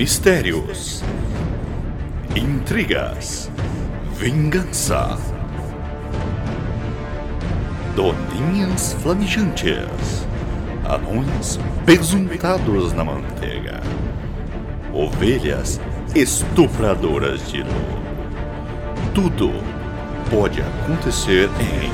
Mistérios, intrigas, vingança, doninhas flamejantes, anões besuntados na manteiga, ovelhas estupradoras de luz. Tudo pode acontecer em...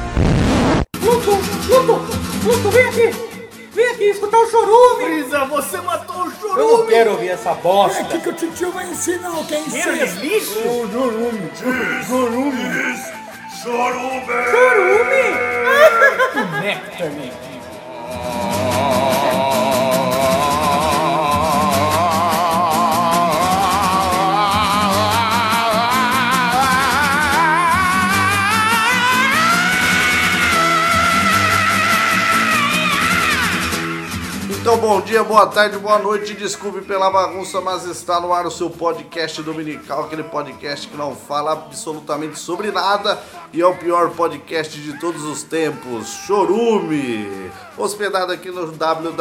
Pluto, vem aqui! Vem aqui escutar o chorume! Brisa, você matou o chorume! Eu não quero ouvir essa bosta! É aqui que o titio vai ensinar o que é ensino! lixo! Chorume! Chorume! Nectar, meu. Então, bom dia, boa tarde, boa noite, desculpe pela bagunça, mas está no ar o seu podcast dominical, aquele podcast que não fala absolutamente sobre nada e é o pior podcast de todos os tempos, Chorume, hospedado aqui no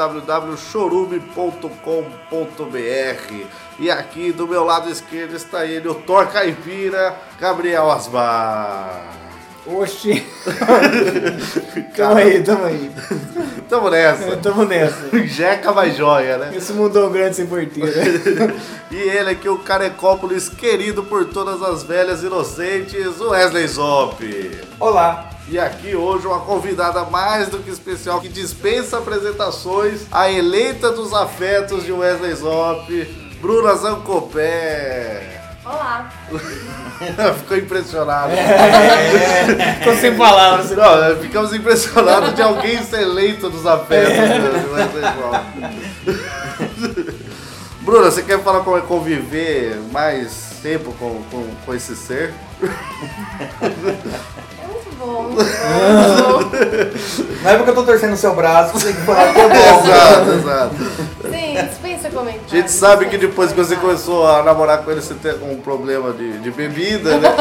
www.chorume.com.br. E aqui do meu lado esquerdo está ele, o Thor Caipira, Gabriel Asbar. Oxi! Tamo aí. Tamo nessa. Tamo nessa. Jeca mais joia, né? Esse mundão grande sem porteira. E ele aqui, o Carecópolis, querido por todas as velhas inocentes, o Wesley Zop. Olá! E aqui hoje uma convidada mais do que especial, que dispensa apresentações, a eleita dos afetos de Wesley Zop, Bruna Zancopé. Olá! Ficou impressionado. Tô sem palavras. Não, ficamos impressionados de alguém ser eleito dos afetos do Wesley Zop. Bruna, você quer falar como é conviver mais tempo com esse ser? Muito bom. Não é porque eu tô torcendo o seu braço, você tem que falar que é bom. Exato. Sim, dispensa comentários. A gente sabe que depois que você começou a namorar com ele, você tem um problema de bebida, né?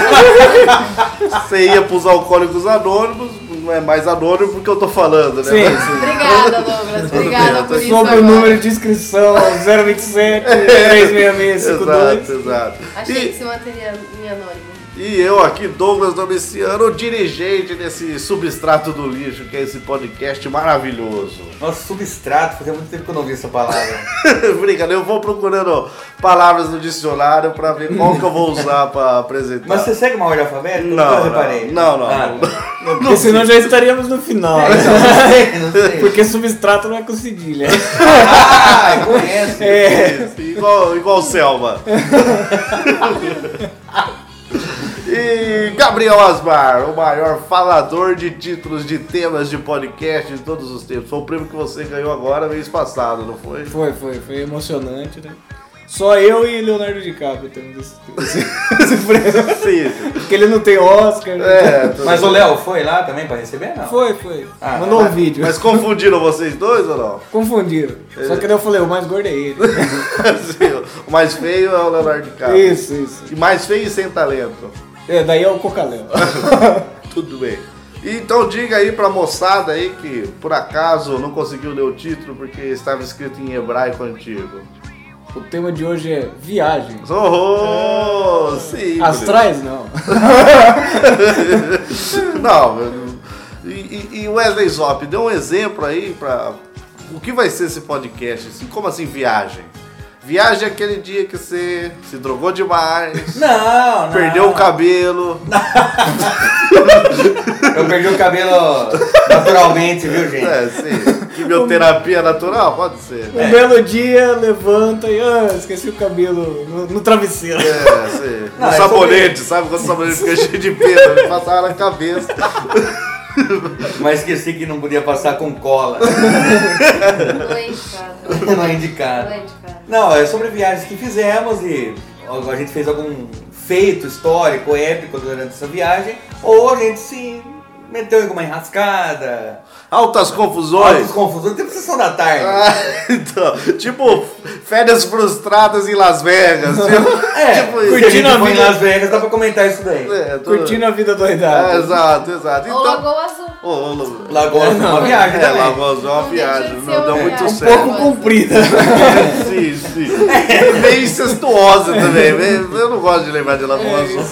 Você ia pros Alcoólicos Anônimos, não é mais anônimo porque eu tô falando, né? Sim. Obrigada, Douglas. Obrigada por isso. Sobre o número de inscrição 027 36652. Exato. Achei que se manteria em anônimo. E eu aqui, Douglas Domiciano, dirigente desse substrato do lixo, que é esse podcast maravilhoso. Nossa, substrato, fazia muito tempo que eu não ouvi essa palavra. Brincadeira, eu vou procurando palavras no dicionário pra ver qual que eu vou usar pra apresentar. Mas você segue uma ordem alfabética? Não, reparei. não. Porque senão já estaríamos no final. Não sei. Porque substrato não é com cedilha. Ah, conhece. Isso, igual Selma. E Gabriel Asbar, o maior falador de títulos de temas de podcast de todos os tempos. Foi o prêmio que você ganhou agora, mês passado, não foi? Foi emocionante, né? Só eu e Leonardo DiCaprio temos esse prêmio. Sim. Porque ele não tem Oscar. Né? Mas o Léo foi lá também pra receber, não? Foi. Ah, Mandou um vídeo. Mas confundiram vocês dois ou não? Confundiram. Só que daí eu falei, o mais gordo é ele. Sim, o mais feio é o Leonardo DiCaprio. Isso. E mais feio e sem talento. Daí é o Cocaléu. Tudo bem. Então diga aí pra moçada aí que por acaso não conseguiu ler o título porque estava escrito em hebraico antigo. O tema de hoje é viagens. Oh, sim. Astrais não. Não. E Wesley Zop, dê um exemplo aí pra o que vai ser esse podcast, assim, como assim viagem? Viagem é aquele dia que você se drogou demais. Não. Perdeu o cabelo. Eu perdi o cabelo naturalmente, viu, gente? Sim. Quimioterapia natural? Pode ser. Um belo dia, levanta e esqueci o cabelo no travesseiro. Sim. Não, Um sabonete, sabe quando o sabonete fica cheio de pelo? Ele passava na cabeça. Mas esqueci que não podia passar com cola. Não é indicado. Não é indicado. Não é indicado. Não, é sobre viagens que fizemos e a gente fez algum feito histórico, épico durante essa viagem, ou a gente se meteu em alguma enrascada. Altas confusões. Tipo sessão da tarde. Então, tipo, férias frustradas em Las Vegas. Tipo isso. Se a gente foi em Las Vegas, dá pra comentar isso daí. Curtindo a vida doidada. Exato. Ou Então, Lagoa Azul. Lagoa é uma viagem também. Lagoa Azul é uma viagem. Não deu muito Um certo. pouco comprida. Sim. Meio incestuosa também. Eu não gosto de lembrar de Lagoa Azul.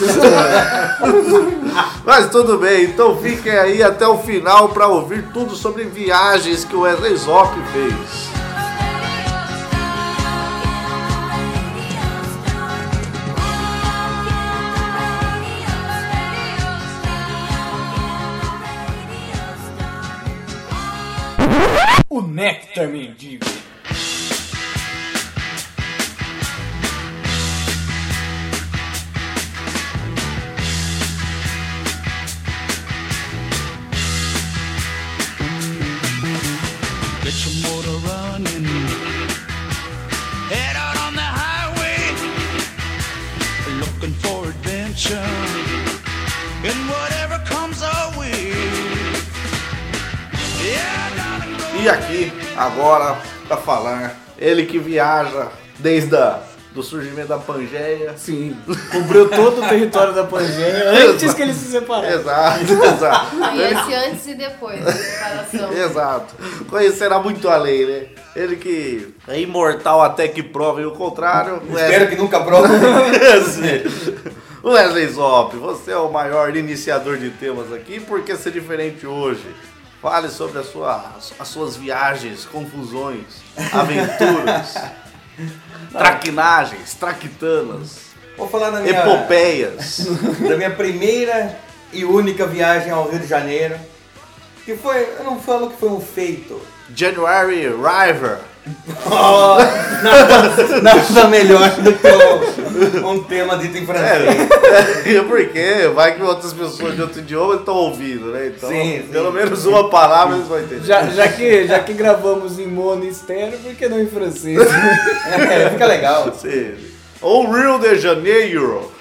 Mas tudo bem, então fiquem aí até o final para ouvir tudo sobre viagens que o Wesley Zop fez. O Néctar Mendigo. Get your motor running. Head out on the highway. Looking for adventure. And whatever comes our way. Yeah, darling, go. E aqui, agora, para falar, ele que viaja desde do surgimento da Pangeia. Sim, cobriu todo o território da Pangeia antes que eles se separaram. Exato. Conhece antes e depois da separação. Exato. Conhecerá muito além, né? Ele que é imortal até que provem o contrário. Espero que nunca prove. Wesley Zop, você é o maior iniciador de temas aqui. Por que ser diferente hoje? Fale sobre as suas viagens, confusões, aventuras, traquinagens, traquitanas, Vou falar da minha, epopeias. da minha primeira e única viagem ao Rio de Janeiro. Que foi, eu não falo que foi um feito. January River. Nada melhor do que um tema dito em francês. Porque vai que outras pessoas de outro idioma estão ouvindo, né? Então, Sim. pelo menos uma palavra eles vão entender. Já que gravamos em mono e estéreo, por que não em francês? Fica legal. Sim. Ou Rio de Janeiro.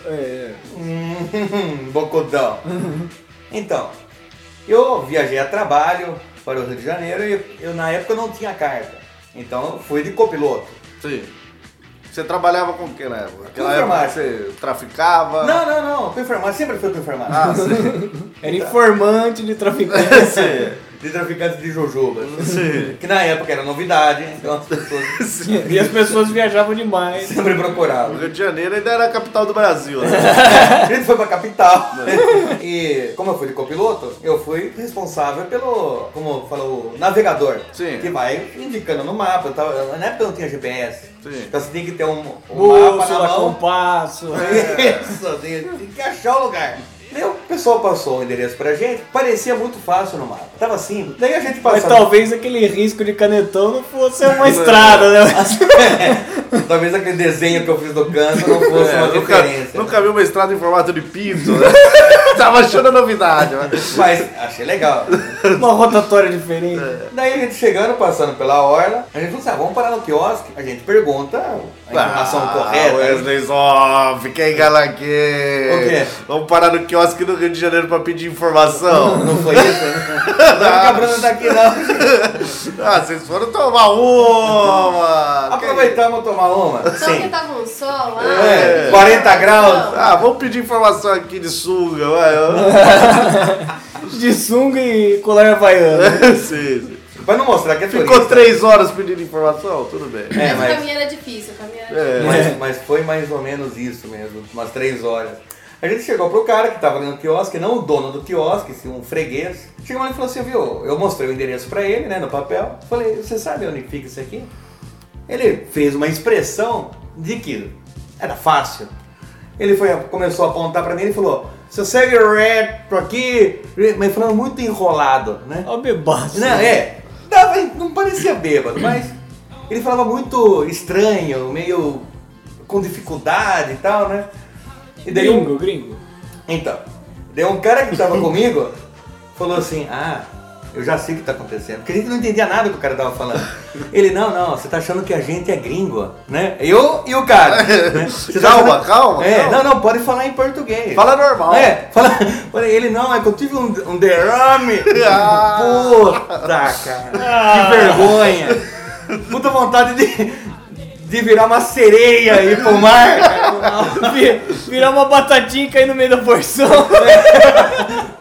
Bocodão. Então, eu viajei a trabalho para o Rio de Janeiro e eu na época não tinha carta. Então eu fui de copiloto. Sim. Você trabalhava com o que na época? Naquela época farmácia. você traficava? Não. Com enfermagem, sempre fui com enfermagem. Ah, sim. Era informante de traficante. De traficantes de jujubas. Sim. Que na época era novidade, então as pessoas E as pessoas viajavam demais. sempre O procuravam. Rio de Janeiro ainda era a capital do Brasil, né? A gente foi pra capital. E como eu fui de copiloto, eu fui responsável pelo, como falou, navegador. Sim. Que vai indicando no mapa. Na época não tinha GPS. Sim. Então você tem que ter um mapa na Bússola, mão. compasso. Isso, tem que achar o lugar. Daí o pessoal passou o endereço pra gente, parecia muito fácil no mapa. Tava simples. Daí a gente Mas passava. talvez aquele risco de canetão não fosse uma estrada, né? Talvez aquele desenho que eu fiz do canto não fosse uma referência. Nunca vi uma estrada em formato de pinto, né? Tava achando novidade, Mas achei legal. Uma rotatória diferente. Daí a gente chegando, passando pela orla, a gente falou assim, vamos parar no quiosque. A gente pergunta a informação correta. Wesley Zop, quem gala aqui? O quê? Vamos parar no quiosque do Rio de Janeiro pra pedir informação. Não foi isso? Não tá quebrando daqui não. Ah, vocês foram tomar uma. Aproveitamos tomar uma. Só que Sim. tava um sol lá. 40 graus. Ah, vamos pedir informação aqui de sunga, vai. De sunga e colar havaiano. Sim. Pra não mostrar que é Ficou turista. 3 horas pedindo informação? Tudo bem. É, Mas o mas, caminho era difícil, o caminho era difícil. mas foi mais ou menos isso mesmo, umas 3 horas. A gente chegou pro cara que tava ali no quiosque, não o dono do quiosque, sim, um freguês. Chegou lá e falou assim, viu, eu mostrei o endereço pra ele, né, no papel. Falei, você sabe onde fica isso aqui? Ele fez uma expressão de que era fácil. Ele começou a apontar pra mim e falou, você segue reto aqui, mas falando muito enrolado, né? Ó, bebaço. Não, não parecia bêbado, mas ele falava muito estranho, meio com dificuldade e tal, né? E daí Gringo. Então, daí um cara que tava comigo falou assim, eu já sei o que tá acontecendo, porque a gente não entendia nada do que o cara tava falando. Ele, não, você tá achando que a gente é gringo, né? Eu e o cara. Né? Você tá Calma, achando- calma. Não, pode falar em português. Fala normal. Ele, não, é que eu tive um derrame. Ah. Puta, cara. Que vergonha. Puta vontade de virar uma sereia e ir pro mar. Virar uma batatinha e cair no meio da porção.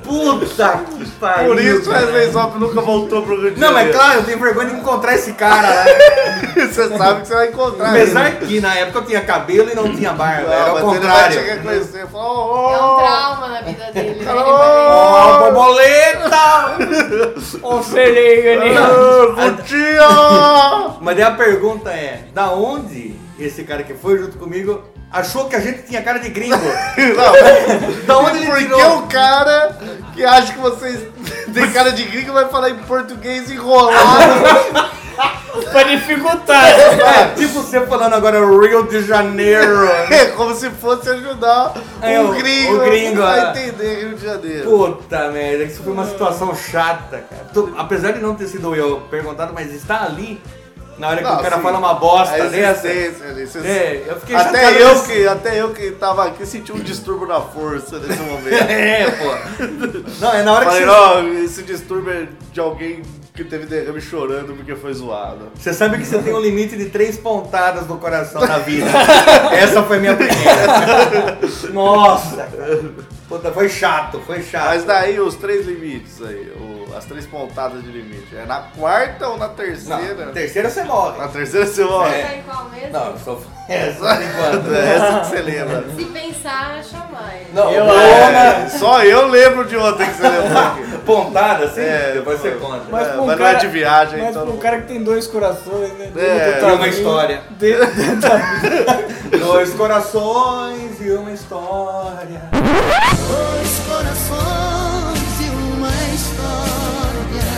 Puta que pariu. Por isso o cara. Wesley Zop nunca voltou pro Rio de Não, mas Janeiro. claro, eu tenho vergonha de encontrar esse cara lá. Você sabe que você vai encontrar. Apesar que na época eu tinha cabelo e não tinha barba. Era o mas ele vai contrário. chegar a conhecer e falar, ô, É um trauma na vida dele, né? Ele Ó, borboleta! Ó, sereia ali. curtia! Mas daí a pergunta é, da onde esse cara que foi junto comigo achou que a gente tinha cara de gringo? Não, Da onde ele porque tirou? o cara que acha que vocês têm cara de gringo vai falar em português enrolado. Pra dificultar. É, tipo você falando agora Rio de Janeiro. É como se fosse ajudar É, o gringo é. a entender Rio de Janeiro. Puta merda, isso foi uma situação chata, cara. Apesar de não ter sido eu perguntado, mas está ali, na hora que o cara sim, fala uma bosta a dessa. existência ali, você- É, eu fiquei até chateado. até eu que tava aqui senti um distúrbio na força nesse momento. É, pô. Não, é na hora que Falei, você... não, esse distúrbio é de alguém que teve derrame chorando porque foi zoado. Você sabe que você tem um limite de 3 pontadas no coração na vida. Essa foi minha primeira. Nossa, cara. Puta, foi chato, foi chato. Mas daí os 3 limites aí, as 3 pontadas de limite. É na quarta ou na Não, terceira? na terceira você morre. Na terceira você morre. Você tá em qual mesmo? Não, eu sou essa por enquanto. É essa que você lembra. Se pensar, acha mais. Não, Só eu lembro de outra que você lembrou aqui. pontada assim, É, depois você pô. conta. Mas pra um mas não é cara- de viagem, Mas então. pra um cara que tem 2 corações, né? É, e uma história. Dentro da vida. 2 corações e uma história. Dois corações e uma história.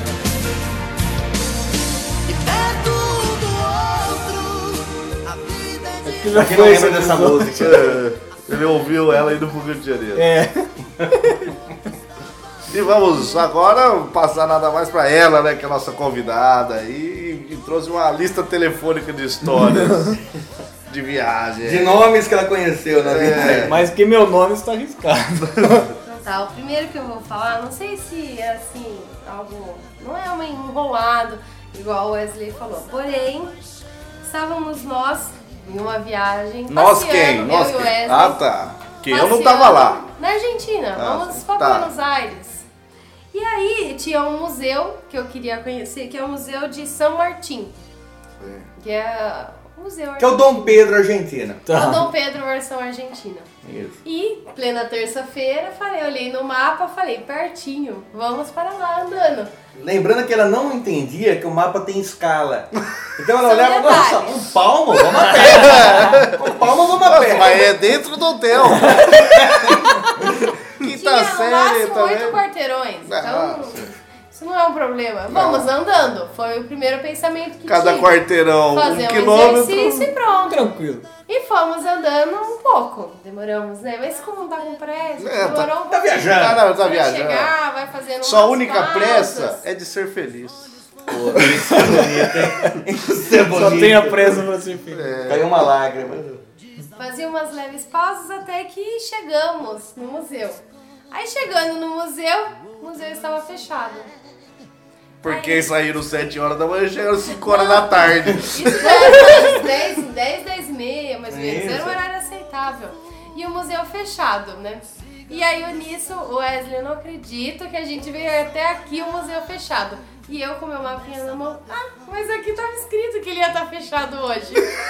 E perto do outro, a vida é de... Que já Quem não foi lembra esse dessa episódio. música? Ele ouviu ela indo pro Rio de Janeiro. É. E vamos agora passar nada mais pra ela, né, que é a nossa convidada aí, e trouxe uma lista telefônica de histórias de viagem. De nomes que ela conheceu na vida. Mas que meu nome está arriscado. Então tá, o primeiro que eu vou falar, não sei se é assim, algo. Não é um enrolado, igual o Wesley falou. Porém, estávamos nós em uma viagem. Nós passeando, quem? Eu Nós e o quem? Wesley. Ah, tá. Que eu não passeando tava lá. Na Argentina, Ah, vamos para tá. Buenos Aires. E aí tinha um museu que eu queria conhecer, que é o Museu de São Martim. Que é o museu Que é o Dom Pedro Argentina. É o Dom Pedro versão Argentina. Isso. E, plena terça-feira, olhei no mapa, falei, pertinho, vamos para lá andando. Lembrando que ela não entendia que o mapa tem escala. Então ela São olhava, nossa, detalhes. um palmo, vamos a pé. Um palmo, vamos a Nossa, pé. mas é dentro do hotel. Quinta Tinha no série máximo 8 também. quarteirões, então Ah, isso não é um problema. Vamos andando, foi o primeiro pensamento que Cada tive. quarteirão, Fazer 1 um quilômetro. exercício e pronto. Tranquilo. E fomos andando um pouco. Demoramos, né? Mas como não tá com pressa, É, demorou um tá pouquinho. viajando. Ah, não, tá Vai viajando. chegar, vai fazendo Sua umas única pausas. pressa é de ser feliz. Pô, isso é bonito, hein? Isso é bonito. Só tem a pressa pra ser filho. Caiu uma lágrima. Fazia umas leves pausas até que chegamos no museu. Aí chegando no museu, o museu estava fechado. Porque saíram 7 horas da manhã e chegaram 5 horas da tarde. Isso já era umas 10 e meia, mais ou menos. Era um Isso. horário aceitável. E o museu fechado, né? E aí, nisso, o Wesley, eu não acredito que a gente veio até aqui o museu fechado. E eu com meu mapinha na mão, mas aqui tava escrito que ele ia estar fechado hoje.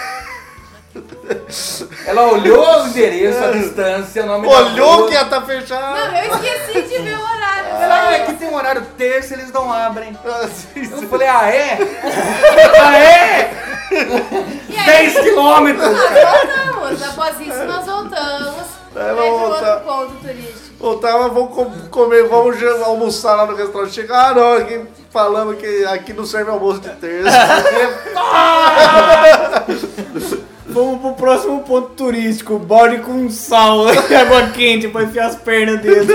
Ela olhou o endereço, a distância, o nome da Olhou rua. que ia estar fechado. Não, eu esqueci de ver o horário. Ela, aqui tem um horário terça, eles não abrem. Assim, Eu falei, ah, é? Ah, é? E aí, 10 quilômetros! nós voltamos. Após isso, nós voltamos. É, Aí vamos pro voltar. outro ponto turístico. Voltava, vamos comer, vamos almoçar lá no restaurante. Chega, não, aqui falando que aqui não serve almoço de terça. Vamos pro próximo ponto turístico. Bode com sal e água quente pra enfiar as pernas dentro.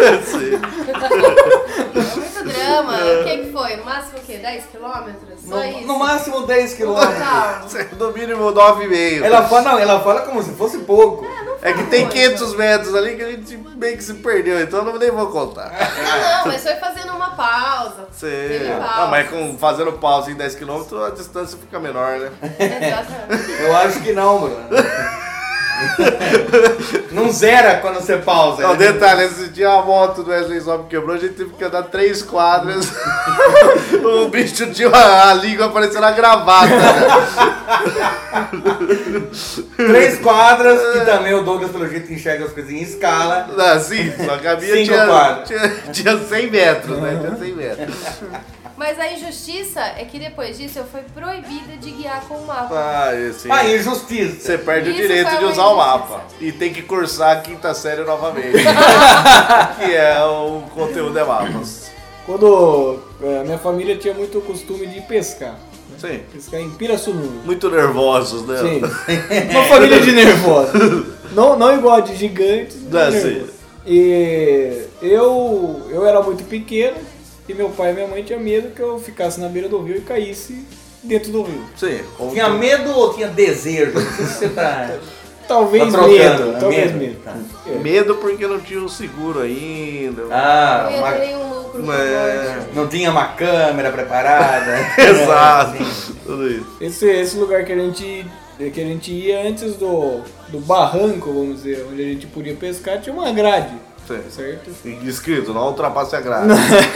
Muito drama. O que foi? No máximo o quê? 10 quilômetros? Só isso? No máximo 10 quilômetros. Total. No mínimo 9,5. Ela fala como se fosse pouco. É que tem 500 metros ali que a gente meio que se perdeu, então eu nem vou contar. Não, mas foi fazendo uma pausa. Teve pausa. Ah, mas fazendo pausa em 10 km a distância fica menor, né? Exatamente. Eu acho que não, Bruno. Não zera quando você pausa. Não, detalhe, esse dia a moto do Wesley Zop quebrou, a gente teve que andar 3 quadras. O bicho tinha a língua parecendo uma gravata. Né? 3 quadras e também o Douglas, pelo jeito, enxerga as coisas em escala. Não, sim, só que a minha 5 quadras. tinha 100 metros, né? Tinha 100 metros. Mas a injustiça é que depois disso eu fui proibida de guiar com o mapa. Ah, esse. Ah, injustiça. Você perde o Isso direito foi de uma usar o injustiça. mapa. E tem que cursar a 5ª série novamente. Que é o conteúdo de mapas. Quando minha família tinha muito o costume de pescar. Sim. Pescar em Pirassununga. Muito nervosos, né? Sim. Uma família de nervosos. Não igual a de gigantes. mas Sim. nervosos. E eu era muito pequeno e meu pai e minha mãe tinham medo que eu ficasse na beira do rio e caísse dentro do rio. Sim. Tinha medo ou tinha desejo? Não sei se você tá... Talvez Tá trocando, medo. né? Talvez Medo. medo. Tá. É. Medo porque não tinha o seguro ainda. Ah, Eu ia ter nenhum lucro com É. morte. não tinha uma câmera preparada. Exato. Sim. Tudo isso. Esse lugar que a gente ia antes do barranco, vamos dizer, onde a gente podia pescar, tinha uma grade, Sim. certo? E escrito, não ultrapasse a grade.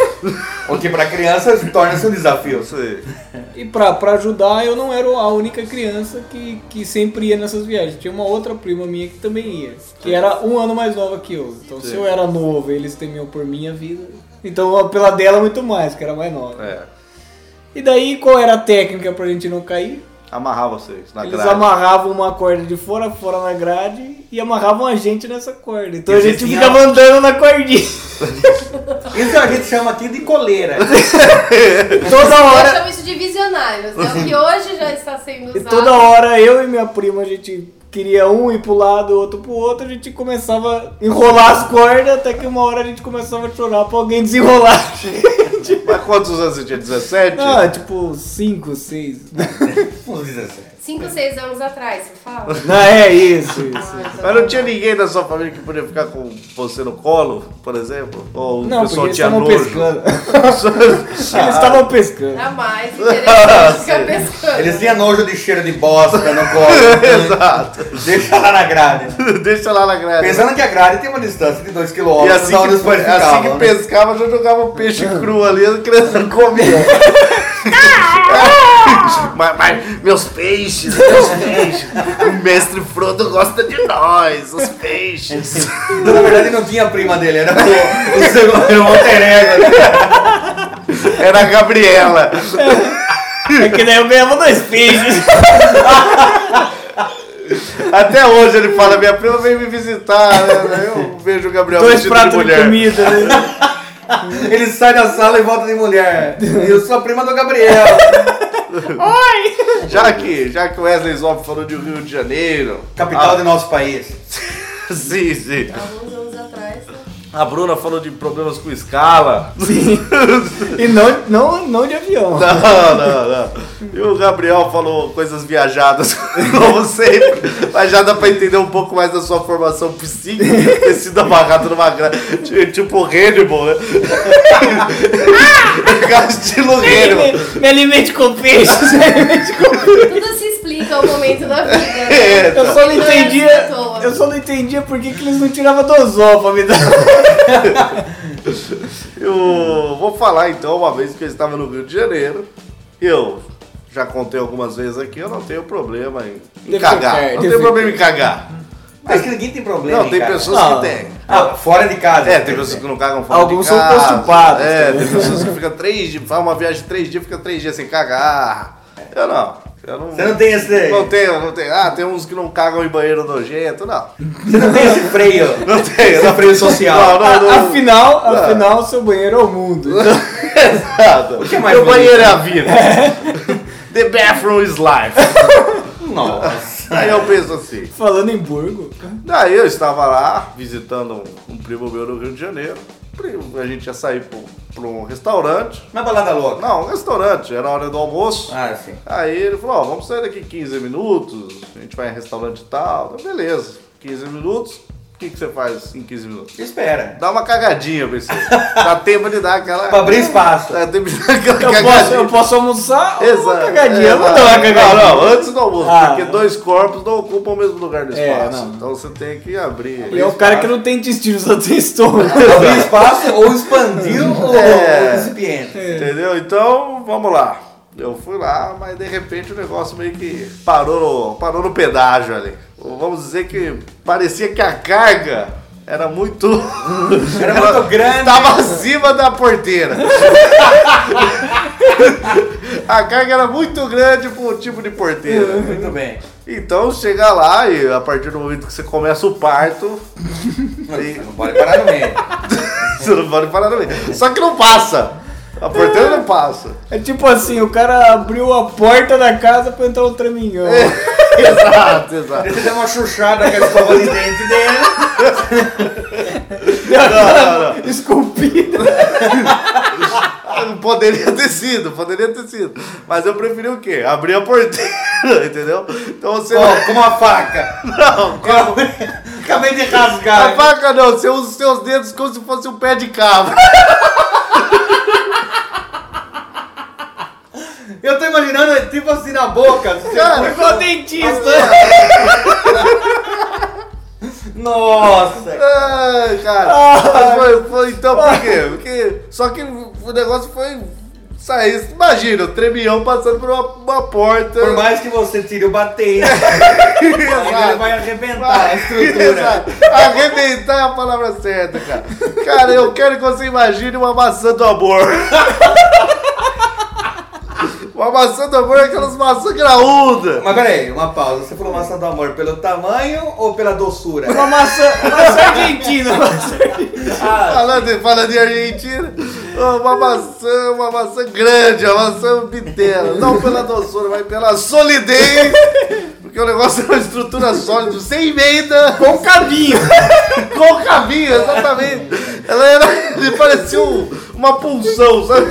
O que pra crianças torna-se um desafio. Sim. E pra ajudar, eu não era a única criança que sempre ia nessas viagens. Tinha uma outra prima minha que também ia, que era 1 ano mais nova que eu. Então se Sim. eu era novo e eles temiam por minha vida, então pela dela muito mais, que era mais nova. É. E daí, qual era a técnica pra gente não cair? Amarrar vocês na Eles grade. amarravam uma corda de fora a fora na grade e amarravam a gente nessa corda. Então a gente Existia- ficava andando na cordinha. Isso a gente chama aqui de coleira. Toda Eu hora, chamo isso de visionários, né? O que hoje já está sendo e usado. toda hora eu e minha prima, a gente queria um ir pro lado, outro pro outro, a gente começava a enrolar as cordas, até que uma hora a gente começava a chorar pra alguém desenrolar. Mas quantos anos você tinha? 17? Ah, tipo 5, 6. Vamos dizer assim. 5, 6 anos atrás, você fala? Não, é isso. Mas não tinha ninguém da sua família que podia ficar com você no colo, por exemplo? Ou o Não, pessoal porque eles tinha estavam nojo? pescando. Eles estavam pescando. Jamais interessante ficar pescando. Eles tinham nojo de cheiro de bosta no colo. Exato. Deixa lá na grade. Deixa lá na grade. Pensando que a grade tem uma distância de 2 km. E assim que pescava, já jogava o peixe cru ali, a criança comia. mas meus peixes. O mestre Frodo gosta de nós, os peixes. Na verdade não tinha a prima dele, era o segundo, era o alter ego. Era a Gabriela. É que daí eu ganhava 2 peixes. Até hoje ele fala, minha prima veio me visitar, né? Eu vejo o Gabriel 2 vestido pratos de mulher. comida, né? Ele sai da sala e volta de mulher. E eu sou a prima do Gabriel. Já que o Wesley Zop falou de Rio de Janeiro, Capital do nosso país. sim. Alguns anos atrás, né? A Bruna falou de problemas com escala. E não de avião. Não. E o Gabriel falou coisas viajadas, como sempre. Mas já dá pra entender um pouco mais da sua formação psíquica, ter sido amarrado numa grade. Tipo Hannibal, né? Estilo Hannibal. Me alimente com peixes. Tudo se explica ao momento da vida, né? Eu só não Não é entendia. à toa. Eu só não entendia por que eles não tiravam dozol pra me dar. Eu vou falar então, uma vez que eu estava no Rio de Janeiro, eu já contei algumas vezes aqui, eu não tenho problema em Defecar, cagar. Não tenho defecar. problema em cagar. Mas que ninguém tem problema. Não, tem cara. pessoas Não. que têm. Ah, fora de casa. É, tem pessoas que não cagam fora Alguns de são casa. constipados É, também. tem pessoas que ficam 3 dias, faz uma viagem de 3 dias, fica 3 dias sem cagar. Eu não. Você não tem esse. Não tenho. Ah, tem uns que não cagam em banheiro nojento, não. Você não tem esse freio. Não tenho. Esse freio social. Não. Afinal, seu banheiro é o mundo. Então, Exato. O que mais Meu bonito? banheiro é a vida. The bathroom is life. Nossa. Aí eu penso assim. falando em Burgo, Daí eu estava lá visitando um primo meu no Rio de Janeiro. A gente ia sair pra um restaurante. Não é balada louca. Não, um restaurante, era a hora do almoço. Ah, sim. Aí ele falou, ó, vamos sair daqui 15 minutos, a gente vai em restaurante e tal. Então, beleza, 15 minutos. O que você faz em 15 minutos? Espera. Dá uma cagadinha, PC. Dá tempo de dar aquela... Pra abrir espaço. Dá tempo de dar aquela cagadinha. Eu posso almoçar ou Exato. uma cagadinha? Eu vou Exato. dar uma cagadinha. Não, antes do almoço, Ah. porque 2 corpos não ocupam o mesmo lugar do espaço. Não. Então você tem que abrir. E é o cara que não tem intestino, só tem estômago. Abrir espaço ou expandir o recipiente. Entendeu? Então, vamos lá. Eu fui lá, mas de repente o negócio meio que parou no pedágio ali. Vamos dizer que parecia que a carga era muito... Era muito grande. Estava acima da porteira. A carga era muito grande pro tipo de porteira. Muito bem. Então chega lá e a partir do momento que você começa o parto, Você não pode parar no meio. você não pode parar no meio. Só que não passa. A porteira não passa. É tipo assim, o cara abriu a porta da casa pra entrar um traminhão. Exato, exato. Ele deu uma chuchada com a escova de dente dele. Não. Esculpido. Poderia ter sido. Mas eu preferi o quê? Abrir a porteira, entendeu? Então você... Ó, com uma faca. Não, Acabei de a rasgar. faca não, você usa os seus dedos como se fosse um pé de cabra. Eu tô imaginando, tipo assim, na boca. Você Cara, põe- Igual dentista. Nossa. Ai, cara. Mas foi então por quê? Porque, só que o negócio foi sair. Imagina, o tremião passando por uma porta. Por mais que você tire o batente, ainda ele vai arrebentar a estrutura. Exato. Arrebentar é a palavra certa, cara. Cara, eu quero que você imagine uma maçã do amor. Uma maçã do amor é aquelas maçãs graúdas. Mas peraí, uma pausa. Você falou maçã do amor pelo tamanho ou pela doçura? Uma maçã argentina. Falando de Argentina, uma maçã grande, uma maçã bitela. Não pela doçura, mas pela solidez. Porque o negócio é uma estrutura sólida, sem emenda. Com cabinho. Com cabinho, exatamente. Ele parecia uma pulsão, sabe?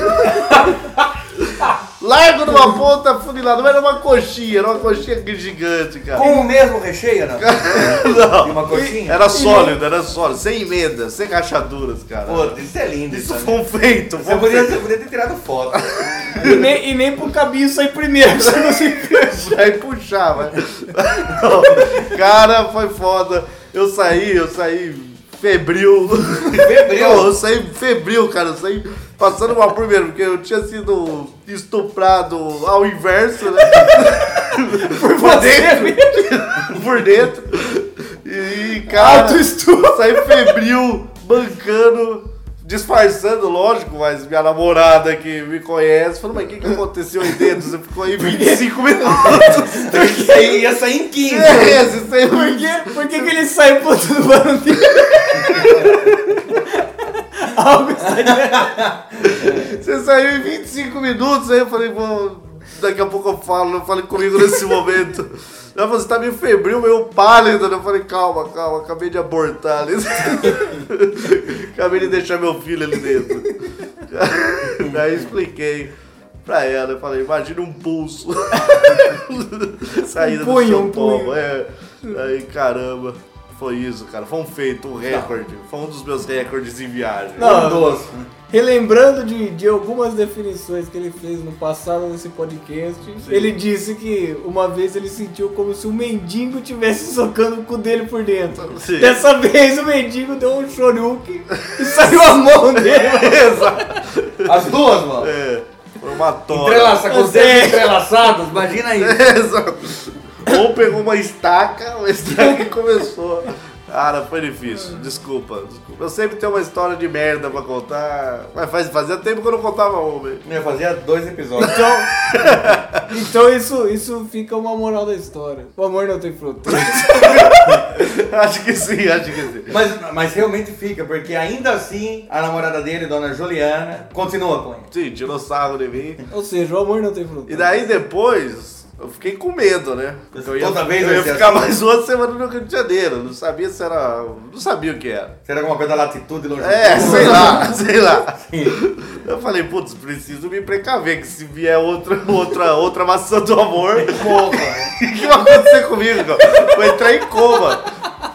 Largo numa ponta, afunilado. Não era uma coxinha gigante, cara. Com o mesmo recheio, não? Não. E uma coxinha? Era sólido, sem emenda, sem rachaduras, cara. Pô, isso é lindo. Isso também. foi um feito. Você podia ter tirado foto. E nem pro cabinho sair primeiro. Se você Aí puxava. Não, cara, foi foda. Eu saí febril. Febril? Não, eu saí febril, cara. Eu saí passando mal primeiro, porque eu tinha sido estuprado ao inverso, né? Por dentro. E, cara, Autoestupro. eu saí febril, bancando, disfarçando, lógico, mas minha namorada que me conhece falou, mas o que aconteceu aí dentro? Você ficou aí 25 minutos. Aí ia sair em 15. Você saiu Por que ele saiu botando barulho? Algo Você saiu em 25 minutos, aí eu falei, daqui a pouco eu falei comigo nesse momento. Ela falou, você tá meio febril, meio pálido. Eu falei, calma, acabei de abortar ali. Acabei de deixar meu filho ali dentro. Daí expliquei pra ela, eu falei, imagina um pulso. Saída do seu tomo. Aí, caramba. Foi isso, cara. Foi um feito, um recorde. Foi um dos meus recordes em viagem. Não, relembrando de algumas definições que ele fez no passado nesse podcast, ele disse que uma vez ele sentiu como se um mendigo estivesse socando o cu dele por dentro. Sim. Dessa vez o mendigo deu um choruque e saiu a mão dele. Exato. As duas, mano. Foi uma tora. Com os dedos entrelaçados, imagina isso. Exato. Ou pegou uma estaca e começou. Cara, foi difícil. Desculpa. Eu sempre tenho uma história de merda pra contar. Mas fazia tempo que eu não contava uma. Eu fazia 2 episódios. Então isso fica uma moral da história. O amor não tem fronteira. Acho que sim. Mas realmente fica, porque ainda assim a namorada dele, dona Juliana, continua com ele. Sim, tirou sarro de mim. Ou seja, o amor não tem E fronteira. daí depois, eu fiquei com medo, né? Porque eu ia Ser ficar assim? mais uma semana no Rio de Janeiro. Não sabia se era. Não sabia o que era. Será alguma coisa da latitude, longitude? Sei lá. Eu falei, putz, preciso me precaver, que se vier outra maçã do amor, morra. O que vai acontecer comigo, cara? Vou entrar em coma.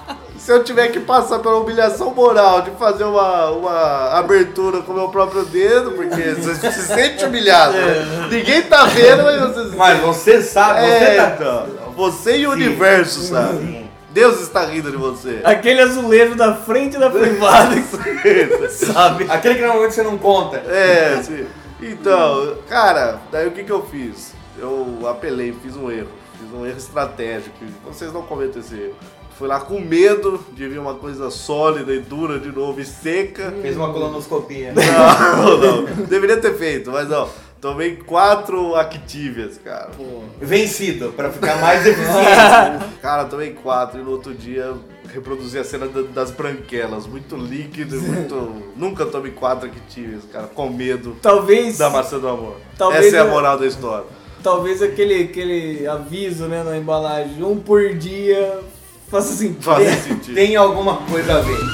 Se eu tiver que passar pela humilhação moral de fazer uma abertura com o meu próprio dedo, porque você se sente humilhado, né? Ninguém tá vendo, mas você se Mas você sabe, você tá... então, você e o universo, sabe? Deus está rindo de você. Aquele azulejo da frente da privada, sabe? Aquele que normalmente você não conta. Sim. Então, cara, daí o que eu fiz? Eu apelei, fiz um erro estratégico. Vocês não cometem esse erro. Fui lá com medo de vir uma coisa sólida e dura de novo e seca. Fez uma colonoscopia. Não. Deveria ter feito, mas não. Tomei 4 Activias, cara. Vencido, pra ficar mais eficiente. Cara, tomei 4 e no outro dia reproduzi a cena das branquelas. Muito líquido e muito... Nunca tomei 4 Activias, cara, com medo Talvez... da maçã do amor. Talvez Essa é a moral da história. Talvez aquele aviso, né, na embalagem, 1 por dia, faça sentido. Faz sentido. Tem alguma coisa a ver.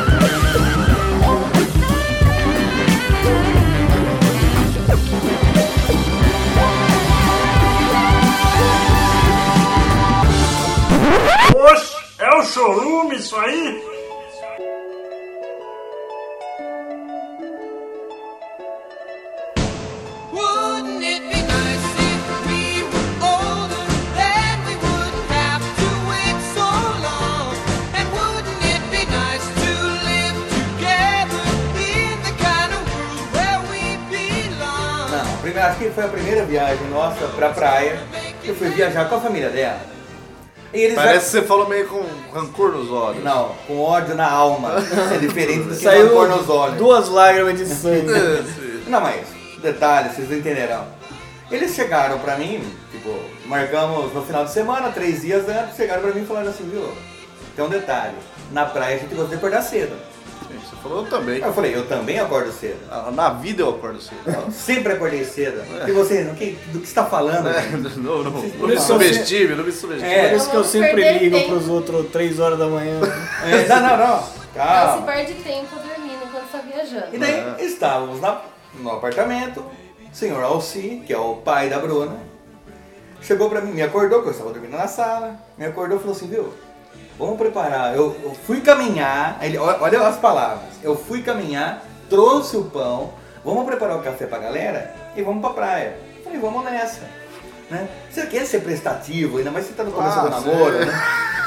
Oxe, é o chorume isso aí? Wouldn't it be nice if we were older, then we wouldn't have to wait so long? And wouldn't it be nice to live together in the kind of world where we belong? Não, acho que foi a primeira viagem nossa pra praia. Eu fui viajar com a família dela. E eles Parece que você falou meio com rancor nos olhos. Não, com ódio na alma. É diferente do que Saiu rancor nos olhos. 2 lágrimas de sangue. Não, mas detalhe, vocês entenderão. Eles chegaram pra mim, tipo, marcamos no final de semana, 3 dias antes, chegaram pra mim e falaram assim, viu, tem um detalhe, na praia a gente gosta de acordar cedo. Você falou também. Eu falei, eu também acordo cedo. Na vida eu acordo cedo. Eu sempre acordei cedo. E você, do que você está falando? Não me Isso subestime, não me subestime. Por isso que eu Vamos sempre perder ligo tempo. pros outros 3 horas da manhã. Não. Não se Calma. perde tempo dormindo enquanto está viajando. E daí estávamos no apartamento, o senhor Alci, que é o pai da Bruna, chegou pra mim, me acordou, que eu estava dormindo na sala, me acordou e falou assim, viu, vamos preparar. Eu fui caminhar, olha as palavras, eu fui caminhar, trouxe o pão, vamos preparar o café pra galera e vamos pra praia. Eu falei, vamos nessa. Né? Você quer ser prestativo, ainda mais você tá no começo do namoro, né?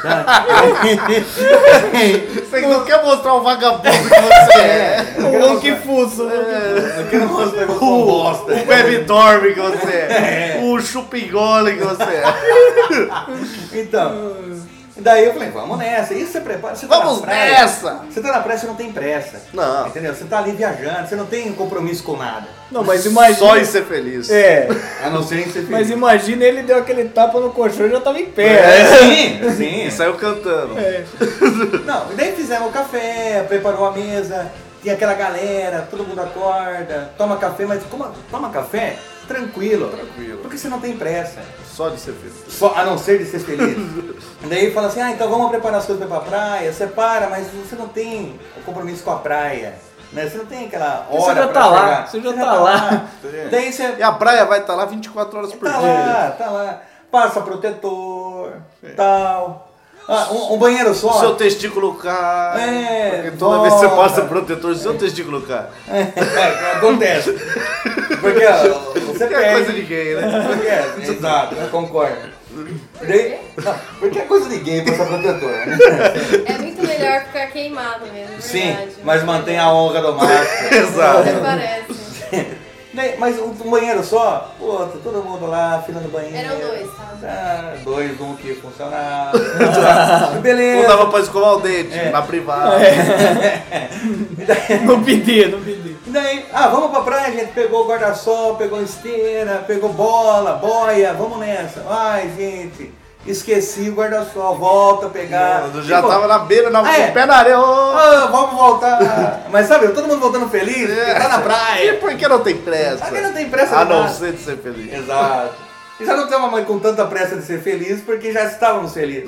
Você não quer mostrar o vagabundo que você é. O que fuça. Eu quero mostrar que eu sou um bosta. O bebe dorme que você é. O chupingole que você é. Então, daí eu falei, vamos nessa. E você prepara, você tá Vamos na praia, nessa! Você tá na praia, você não tem pressa. Não. Entendeu? Você tá ali viajando, você não tem compromisso com nada. Não, mas imagina... Só em ser feliz. É, A não ser em ser feliz. mas imagina ele deu aquele tapa no colchão e já tava em pé. Sim. E saiu cantando. Não, e daí fizemos o café, preparou a mesa, tinha aquela galera, todo mundo acorda, toma café, mas toma café tranquilo. Porque você não tem pressa. Só de ser feliz. Só, a não ser de ser feliz. Daí fala assim, então vamos preparar as coisas pra ir pra praia, separa, mas você não tem o compromisso com a praia. Né? Você não tem aquela hora Você já pra tá lá, chegar. você já tá lá. Daí você E a praia vai estar lá 24 horas por tá dia. lá. Passa protetor, tal. Um banheiro só. Seu testículo cai. É, Porque toda vez que você volta. passa protetor, seu testículo cai. Acontece. Porque ó, você É perde. coisa de gay, né? Porque, exato, eu concordo. Daí, não, porque é coisa de gay passar protetor. Né? É muito melhor ficar queimado mesmo, é Sim, verdade. mas mantém a honra do macho. Exato. Até parece. Daí, mas um banheiro só, pô, tá todo mundo lá, fila no banheiro. Eram 2, tá? 2, um que funcionava. Beleza. Não dava pra escovar o dente na privada. E daí, Não pedi. e daí, vamos pra praia, gente. Pegou guarda-sol, pegou esteira, pegou bola, boia, vamos nessa. Ai, gente, esqueci o guarda-sol, volta a pegar. Já Tipo, tava na beira, com é. o pé na areia. Ô, vamos voltar. Mas sabe, todo mundo voltando feliz, porque tá na E praia. por que não tem pressa? Aqui não tem pressa A de não nada. ser de ser feliz. Exato. E já não estamos mais com tanta pressa de ser feliz, porque já estávamos felizes.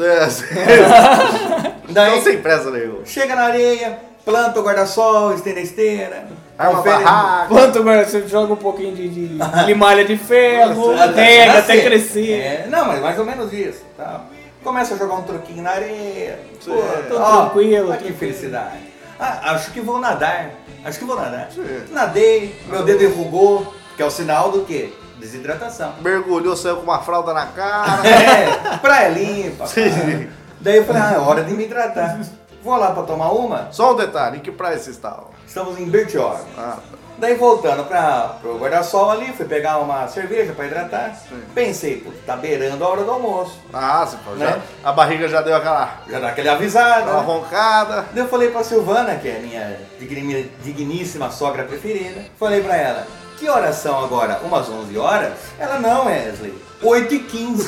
Não sem pressa nenhuma. Chega na areia, planta o guarda-sol, estende a esteira. Arma confere- barraca. Quanto agora você joga um pouquinho de malha de ferro, Nossa, rega nascer. até crescer. Não, mas mais ou menos isso. Tá? Começa a jogar um truquinho na areia. Pô, Tô ó, tranquilo, olha que tranquilo. felicidade. Acho que vou nadar. Nadei, meu dedo enrugou, que é o sinal do quê? Desidratação. Mergulhou, saiu com uma fralda na cara. É, praia limpa. Sim. Cara. Daí eu falei, é hora de me hidratar. Vou lá pra tomar uma. Só um detalhe, em que praia vocês estavam? Estamos em Bertioga. Ah, Daí voltando pro guarda-sol ali, fui pegar uma cerveja pra hidratar. Sim. Pensei, pô, tá beirando a hora do almoço. você falou, Né? já, a barriga já deu aquela Já dá aquele avisado. uma Né? roncada. Daí eu falei pra Silvana, que é a minha digníssima sogra preferida, falei pra ela, que horas são agora? Umas 11 horas? Ela, não, Wesley, 8h15.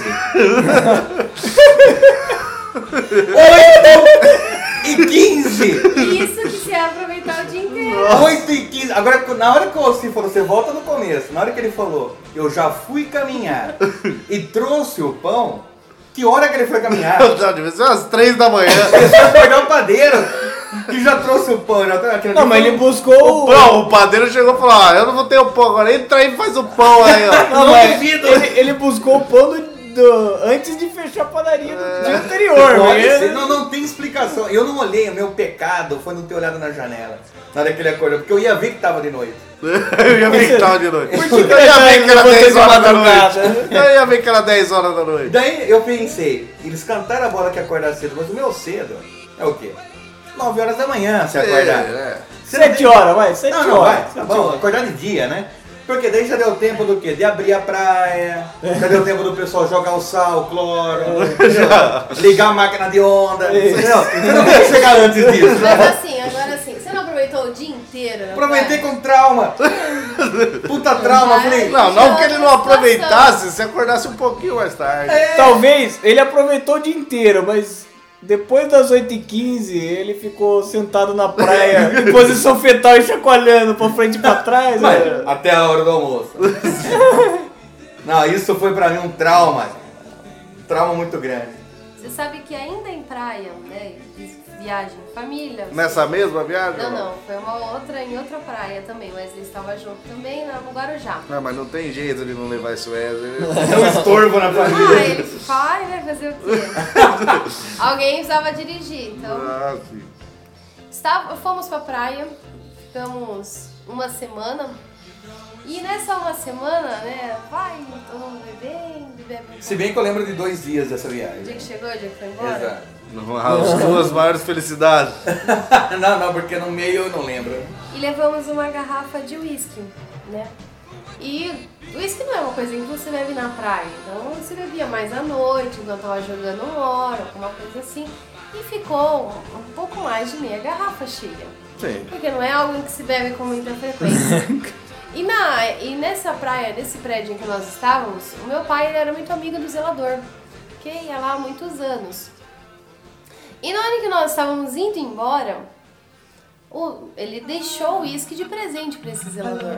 8h15! Isso que você ia aproveitar o dia inteiro. 8h15. Agora, na hora que o Ossi falou, você volta no começo, na hora que ele falou, eu já fui caminhar e trouxe o pão, que hora que ele foi caminhar? Já devia ser umas 3 da manhã. Ele foi acordar o padeiro, que já trouxe o pão. Não, mas ele buscou O pão, o padeiro chegou e falou, eu não vou ter o pão agora, entra aí e faz o pão aí, ó. Não, mas duvido. ele buscou o pão antes de fechar a padaria do dia anterior. Pode né? ser, não tem explicação. Eu não olhei, o meu pecado foi não ter olhado na janela na hora que ele acordou, porque eu ia ver que tava de noite. Eu ia ver que tava de noite. Por que Eu ia ver que era você 10 de horas da madrugada? noite. Eu ia ver que era 10 horas da noite. Daí eu pensei, eles cantaram a bola que acordar cedo, mas o meu cedo é o quê? 9 horas da manhã se acordar. Você não 7 tem- horas, vai, 7 Não, horas. vai, tá 7 bom, horas. acordar de dia, né? Porque daí já deu tempo do quê? De abrir a praia, já deu tempo do pessoal jogar o sal, o cloro, ligar a máquina de onda, entendeu? Você não vai chegar antes disso. Mas assim, agora assim, você não aproveitou o dia inteiro? na Aproveitei praia? com trauma. Puta trauma, falei. Não que ele não aproveitasse, se acordasse um pouquinho mais tarde. Talvez ele aproveitou o dia inteiro, mas depois das 8h15 ele ficou sentado na praia em posição fetal e chacoalhando pra frente e pra trás. Mas, né? até a hora do almoço. Não, isso foi pra mim um trauma. Um trauma muito grande. Você sabe que ainda em praia, né? Viagem em família. Nessa mesma viagem? Não, foi uma outra, em outra praia também. O Wesley estava junto também, no Guarujá. Não, mas não tem jeito de não levar esse Wesley. É um estorvo na Ah, família. ele vai, vai fazer o quê? Alguém precisava dirigir, então. Ah, sim. Fomos pra praia, ficamos uma semana. E nessa uma semana, né, vai, todo mundo bebe. Se bem que eu lembro de 2 dias dessa O dia viagem. que chegou, o dia que foi embora. Exato. As duas maiores felicidades. Não, porque no meio eu não lembro. E levamos uma garrafa de uísque, né? E uísque não é uma coisa que você bebe na praia, então você bebia mais à noite, quando tava jogando hora, alguma coisa assim. E ficou um pouco mais de meia garrafa cheia. Sim. Porque não é algo que se bebe com muita frequência. E nessa praia, nesse prédio em que nós estávamos, o meu pai ele era muito amigo do zelador, que ia lá há muitos anos. E na hora que nós estávamos indo embora, ele deixou o uísque de presente para esse zelador.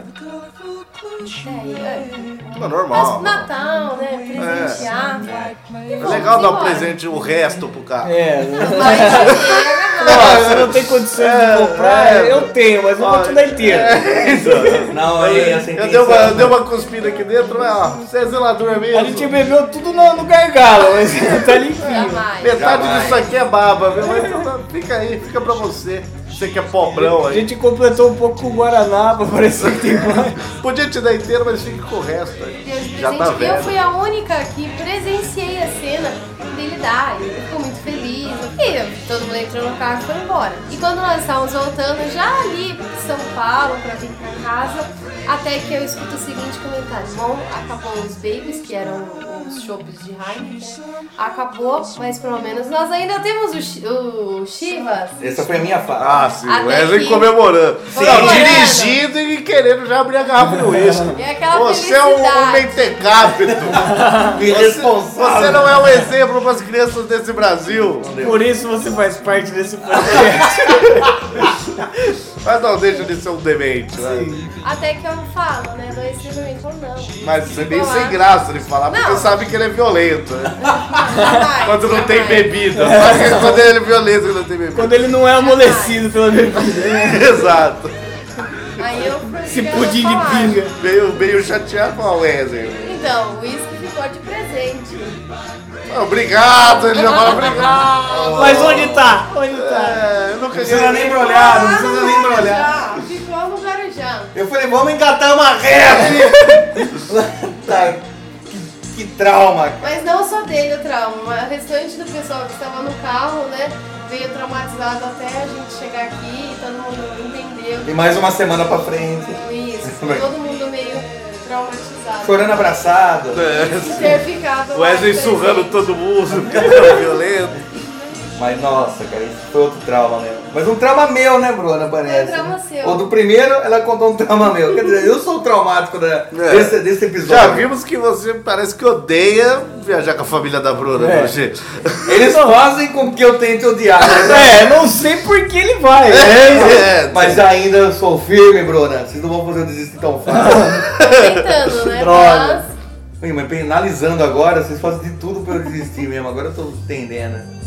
É normal. Natal, né? Presentear. E É fomos legal dar um embora. presente, o resto pro cara. Mas Você não tem condições de comprar? Eu tenho, mas não vou te dar inteiro. Não, aí essa Eu intenção. dei uma cuspida aqui dentro, mas ó, você é zelador mesmo. A gente bebeu tudo no gargalo, mas tá limpinho. jamais. Metade Jamais. disso aqui é baba, viu? Mas fica aí, fica pra você. Você que é pobrão A aí. gente completou um pouco com o Guaraná pra parecer que tem mais. Podia te dar inteiro, mas fique com o resto aí. Deus de Já presente. tá Eu velho. fui a única que presenciei a cena dele dar. Ele ficou muito feliz. E todo mundo entrou no carro e foi embora. E quando nós estávamos voltando, já ali de São Paulo, pra vir pra casa, até que eu escuto o seguinte comentário. Bom, acabou os babies, que eram os chopps de Heineken. Acabou, mas pelo menos nós ainda temos o Chivas. Essa foi a minha fase. Ah, sim, Até o Wesley que- comemorando. Sim. Não, Comemorando. dirigindo e querendo já abrir a garrafa do uísque. É aquela Você é um felicidade. mentecapto. Irresponsável. Você não é um exemplo para as crianças desse Brasil. Por isso você faz parte desse podcast. Mas não deixa de ser um demente, né? Até que eu falo, né? Dois simplesmente falou não. Mas você nem Ficou sem lá. graça de falar, porque Não. sabe que ele é violento, né? Jamais, Quando não tem jamais. bebida. Sabe que quando ele é violento, quando não tem bebida. Quando ele não é amolecido pela bebida. Exato. Aí eu fui Esse ficando pudim de falar. pinga. Meio chateado com a Wesley. Então, o uísque ficou de presente. Obrigado, ele já fala obrigado. Mas onde tá? Onde tá? É, eu nunca Não precisa nem embrolhar, não precisa nem embrolhar. Já, ficou no Guarujá. Eu falei, vamos engatar uma reta. Tá, que trauma. Mas não só dele o trauma, o restante do pessoal que estava no carro, né, veio traumatizado até a gente chegar aqui e todo mundo entendeu. E mais uma semana pra frente. Isso, todo mundo meio traumatizado. Chorando abraçado. De ter ficado lá Wesley presente. surrando todo mundo, cara violento. Mas nossa, cara, isso foi outro trauma mesmo. Mas um trauma meu, né, Bruna? Parece. Foi um trauma né? seu. O do primeiro, ela contou um trauma meu. Quer dizer, eu sou o traumático desse episódio. Já vimos que você parece que odeia viajar com a família da Bruna, É. né, gente? Eles fazem com que eu tente odiar. Não sei por que ele vai. Mas ainda eu sou firme, Bruna. Vocês não vão fazer eu desistir tão fácil. Tô tentando, né? Droga. Mas penalizando agora, vocês fazem de tudo pra eu desistir mesmo. Agora eu tô entendendo.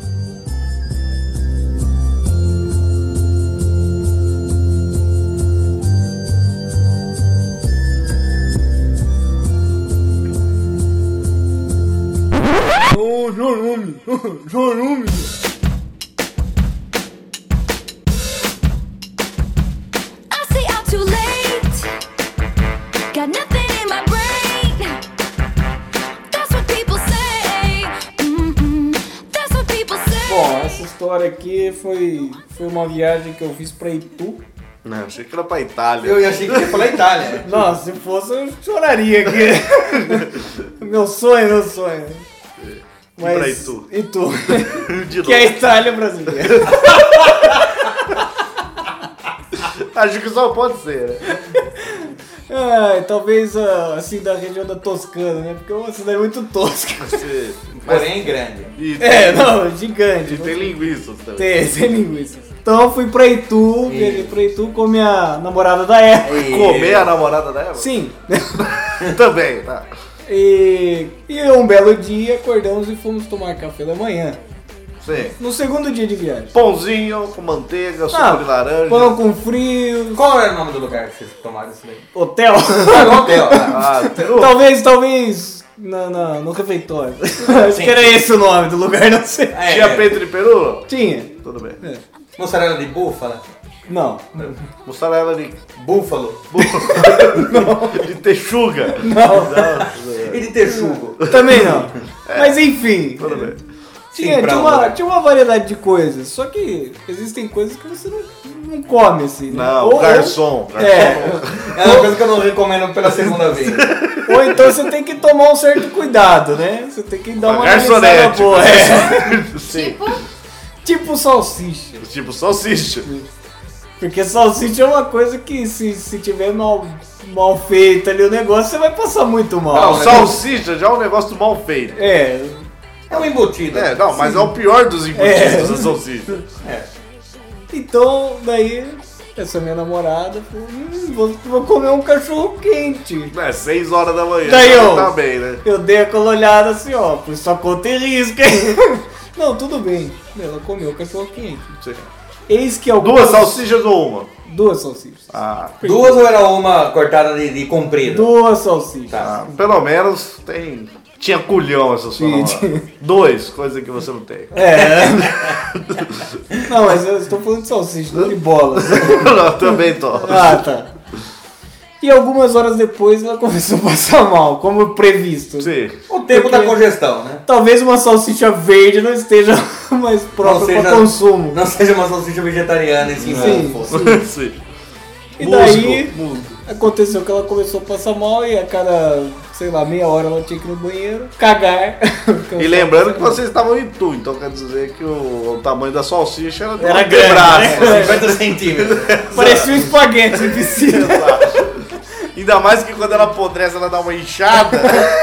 I stay out too late. Got nothing in my brain. That's what people say. That's what people say. Bom, essa história aqui foi uma viagem que eu fiz pra Itu. Não, achei que era pra Itália. Eu achei que ia falar Itália. Nossa, se fosse eu choraria aqui. Meu sonho. Mas, pra Itu. Itu. De Que é a novo. Itália brasileira. Acho que só pode ser, né? Talvez assim da região da Toscana, né? Porque é uma cidade muito tosca. Você- Porém, grande. E Gigante. e tem linguiças também. Tem linguiça. Então eu fui pra Itu, viajei pra Itu com minha namorada da época. Comer a namorada dela? Sim. Também, tá. E um belo dia acordamos e fomos tomar café da manhã. Sim. No segundo dia de viagem. Pãozinho com manteiga, suco de laranja. Pão com frio, Qual era o nome do lugar que vocês tomaram isso daí? hotel. Hotel. Talvez no refeitório. Acho que era esse o nome do lugar, não sei. Tinha peito de peru? Tinha. Tudo bem. Mussarela de búfala? Não. Mussarela de Búfalo? de texuga. E de texugo? Também não. Mas enfim. Tudo bem. Tinha uma variedade de coisas. Só que existem coisas que você não come assim. Né? Não, garçom. É uma coisa que eu não recomendo pela segunda vez. Ou então você tem que tomar um certo cuidado, né? Você tem que dar uma analisada Garçonete. boa. Sim. Tipo, Tipo salsicha. Tipo salsicha. Porque salsicha é uma coisa que se tiver mal feito ali o negócio, você vai passar muito mal. Não, salsicha já é um negócio mal feito. É. É um embutido. É, não, mas é o pior dos embutidos da salsicha. Então, daí, essa minha namorada falou, vou comer um cachorro quente. É, 6 horas da manhã. Daí eu- Tá bem, né? Eu dei aquela olhada assim, ó, por sua conta e risco, hein? Não, tudo bem. Ela comeu o cachorro quente. Sim. Eis que algumas... Duas salsichas ou uma? Duas salsichas. Ah, Duas ou era uma cortada de comprida? Duas salsichas. Tá. pelo menos tinha culhão essa sua namorada. Sim. 2, coisa que você não tem. É. Não, mas eu estou falando de salsicha, não de bolas. Não, também tô. Ah, tá. E algumas horas depois ela começou a passar mal, como previsto. Sim. O tempo da congestão, né? Talvez uma salsicha verde não esteja mais própria para consumo. Não seja uma salsicha vegetariana, e sim, Sim, mofo. Sim. E daí aconteceu que ela começou a passar mal e a cada, sei lá, meia hora ela tinha que ir no banheiro, cagar. E lembrando que vocês estavam em Itu, então quer dizer que o tamanho da salsicha era, Era um grande, braço. né? 50 centímetros. Parecia um espaguete em piscina. Ainda mais que quando ela apodrece, ela dá uma inchada.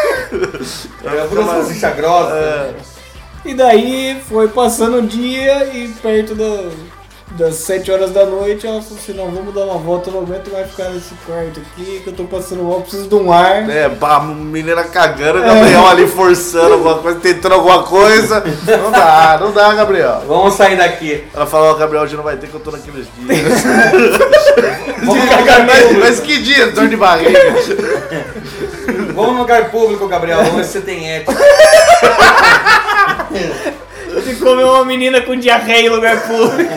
É uma salsicha grossa. E daí foi passando o dia e perto das 7 horas da noite ela falou assim, não, vamos dar uma volta, eu não aguento mais ficar nesse quarto aqui, que eu tô passando mal, preciso de um ar. É, a menina cagando, o Gabriel ali forçando alguma coisa, tentando alguma coisa. Não dá, Gabriel. Vamos sair daqui. Ela falou, Gabriel, hoje não vai ter que eu tô naqueles dias. Vamos cagar mesmo. Mas que dia? Dor de barriga. Vamos num lugar público, Gabriel, vamos ver se você tem ética. De comer uma menina com diarreia em lugar público.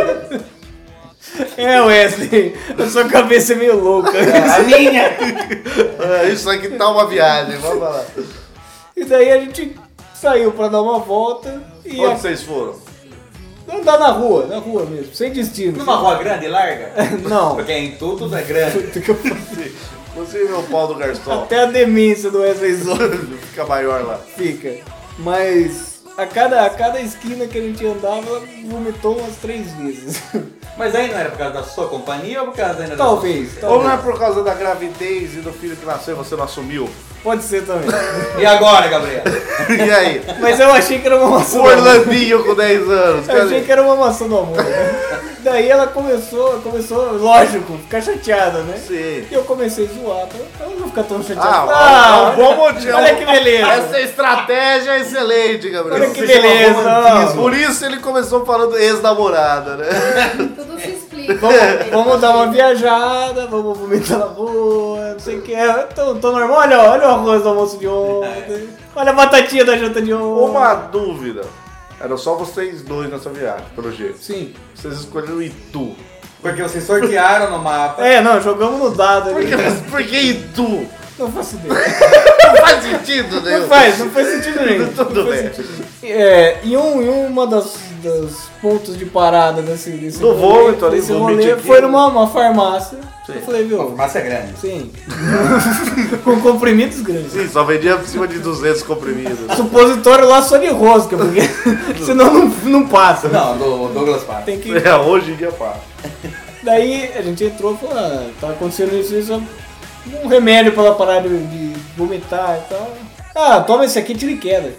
É, Wesley, a sua cabeça é meio louca. A minha! Isso aqui tá uma viagem, vamos lá. E daí a gente saiu pra dar uma volta e Onde vocês foram? andar na rua mesmo, sem destino. Numa rua grande e larga? Não. Porque em tudo é grande. Você viu o pau do garçom? Até a demência do Wesley Zona Fica maior lá. fica. Mas a cada esquina que a gente andava, ela vomitou umas 3 vezes. Mas aí não era por causa da sua companhia ou por causa ainda da Talvez. Ou não é por causa da gravidez e do filho que nasceu e você não assumiu? Pode ser também. E agora, Gabriel? E aí? Mas eu achei que era uma maçã O do amor. Orlandinho com 10 anos. Eu achei que era uma maçã do amor. Né? Daí ela começou, lógico, ficar chateada, né? Sim. E eu comecei a zoar, pra ela não ficar tão chateada. É um bom motivo. Olha que beleza. Essa estratégia é excelente, Gabriel. Olha que beleza. Por isso ele começou falando ex-namorada, né? Tudo se explica. Vamos dar uma viajada, vamos vomitar na rua, não sei o que. Tô normal, olha o arroz do almoço de ontem. Olha a batatinha da janta de ontem. Uma dúvida. Eram só vocês dois nessa viagem, pelo jeito. Sim. Vocês escolheram Itu. Porque vocês sortearam no mapa. Não, jogamos no dado ali. Por que Itu? Não faço ideia. Não faz sentido, né? Não faz sentido nenhum. Tudo Não faz bem. sentido. Em uma das pontos de parada desse Do vômito ali, desse vomite rolê, aqui. foi numa farmácia. Eu falei, A viu? farmácia é grande. Sim. Com comprimidos grandes. Sim, só vendia por cima de 200 comprimidos. Supositório lá só de rosca, porque senão não passa. Não, do Douglas Park. Tem que... Hoje em dia pá. Daí a gente entrou e falou, tá acontecendo isso, um remédio pra ela parar de vomitar e tal. Toma esse aqui, tira e queda.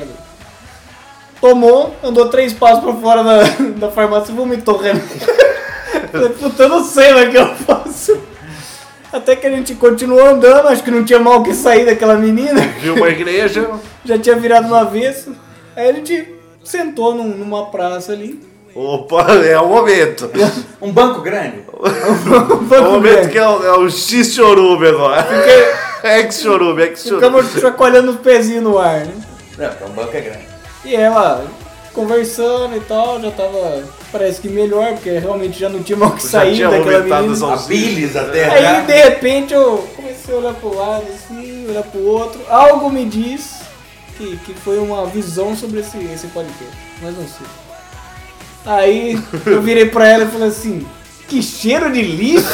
Tomou, andou 3 passos pra fora da farmácia e vomitou o remédio. Falei, puta, eu não sei mais o que eu faço. Até que a gente continuou andando, acho que não tinha mal que sair daquela menina. Viu uma igreja. Já tinha virado no avesso. Aí a gente sentou numa praça ali. Opa, é o momento. Um banco grande? É o momento que é o X-chorume agora. Ex-chorume. Ficamos chacoalhando os pezinhos no ar, né? Não, porque um banco é grande. E ela conversando e tal, já tava, parece que melhor, porque realmente já não tinha mal que sair tinha daquela vomitado menina. os A bilis até. Aí já. de repente eu comecei a olhar pro lado assim, olhar pro outro. Algo me diz que foi uma visão sobre esse podcast, mas não sei. Aí eu virei pra ela e falei assim, que cheiro de lixo!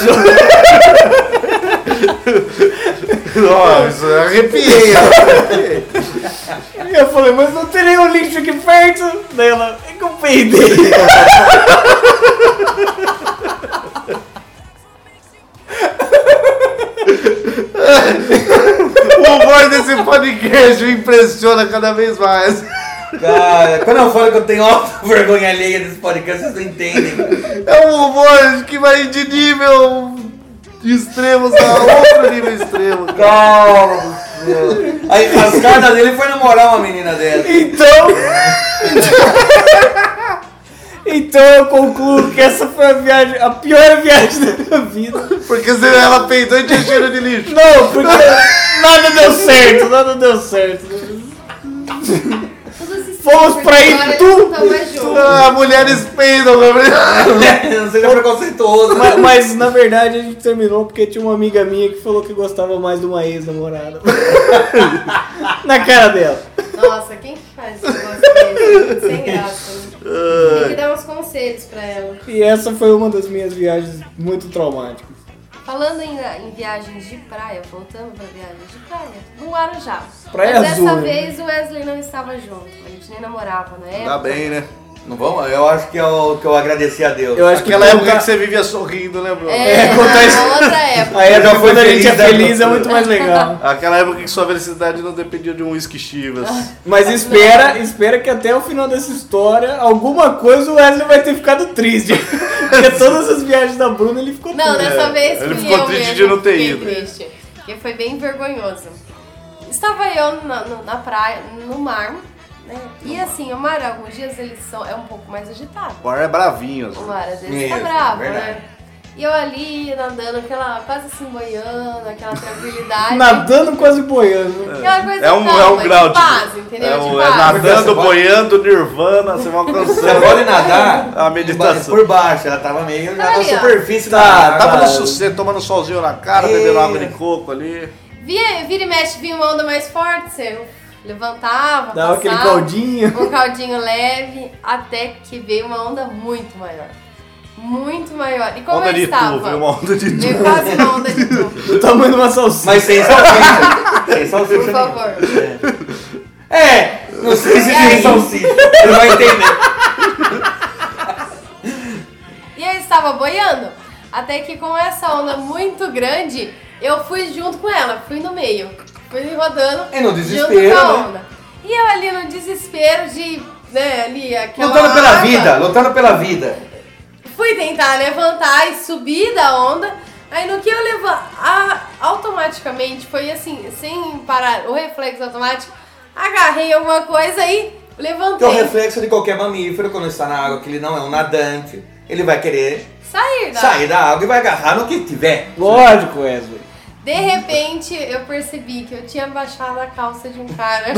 Nossa, arrepiei. E eu falei, mas não tem nenhum lixo aqui perto. Daí ela, é que eu peidei. O humor desse podcast me impressiona cada vez mais. Cara, quando eu falo que eu tenho alta vergonha alheia desse podcast, vocês não entendem. É um humor que vai de nível extremos a outro nível extremo. Calma. Aí as cartas dele foi namorar uma menina dela. Então eu concluo que essa foi a pior viagem da minha vida. Porque se ela peidou e tinha cheiro de lixo. Não, porque nada deu certo. Tudo se Fomos explica, pra porque agora Itu. eles não tão mais juntos. Mulheres peidam, Gabriel. Não seja preconceituoso. Mas na verdade a gente terminou porque tinha uma amiga minha que falou que gostava mais de uma ex-namorada. Na cara dela. Nossa, quem que faz esse negócio desse? Sem graça, né? Tem que dar uns conselhos pra ela. E essa foi uma das minhas viagens muito traumáticas. Falando em viagens de praia, voltando pra viagens de praia, no Guarujá. Praia Mas azul, dessa né? vez o Wesley não estava junto, a gente nem namorava na época. Tá bem, né? Não vamos? Eu acho que eu agradeci a Deus. Eu acho que Aquela época contar- que você vivia sorrindo, né, Bruno? contar isso- na outra época. A época já fui quando a gente é feliz, né, feliz é muito mais legal. Aquela época que sua felicidade não dependia de um whisky Chivas. Mas espera que até o final dessa história, alguma coisa o Wesley vai ter ficado triste. Porque todas as viagens da Bruna ele ficou Não, triste. dessa vez ele fui ficou eu triste mesmo de não ter fiquei ido. triste, porque foi bem vergonhoso. Estava eu na praia, no mar, né? E assim, o mar, alguns dias eles é um pouco mais agitado. O ar é bravinho, assim. O mar às vezes Isso, tá bravo, verdade. né? E eu ali nadando, aquela quase assim boiando, aquela tranquilidade. Nadando quase boiando. Aquela coisa É um calma, grau de paz, entendeu? De É paz. nadando, boiando, nirvana, você vai Você alcançando. pode nadar A meditação. por baixo, ela tava meio na ali, ó. superfície da Tava água. no sucesso, tomando solzinho na cara, bebendo água de coco ali. Vira e mexe, vinha uma onda mais forte, você levantava, Dava aquele passava, caldinho. um caldinho leve, até que veio uma onda muito maior. Muito maior. E como Onda eu de estava? tubo, uma onda de Veio tubo. quase uma onda de tubo. Do tamanho de uma salsicha. Mas sem salsicha. Sem salsicha. Por favor. Não sei se E aí? tem salsicha. Ele vai entender. E eu estava boiando. Até que com essa onda muito grande, eu fui junto com ela, fui no meio. Fui rodando E no junto desespero, com a né? onda. E eu ali no desespero de, né, ali aquela Lutando pela água. vida, lutando pela vida. Fui tentar levantar e subir da onda. Aí no que eu automaticamente, foi assim, sem parar, o reflexo automático, agarrei alguma coisa e Que é o levantei. reflexo de qualquer mamífero quando está na água, que ele não é um nadante. Ele vai querer Sair da água e vai agarrar no que tiver. Lógico, Wesley. De repente, eu percebi que eu tinha baixado a calça de um cara.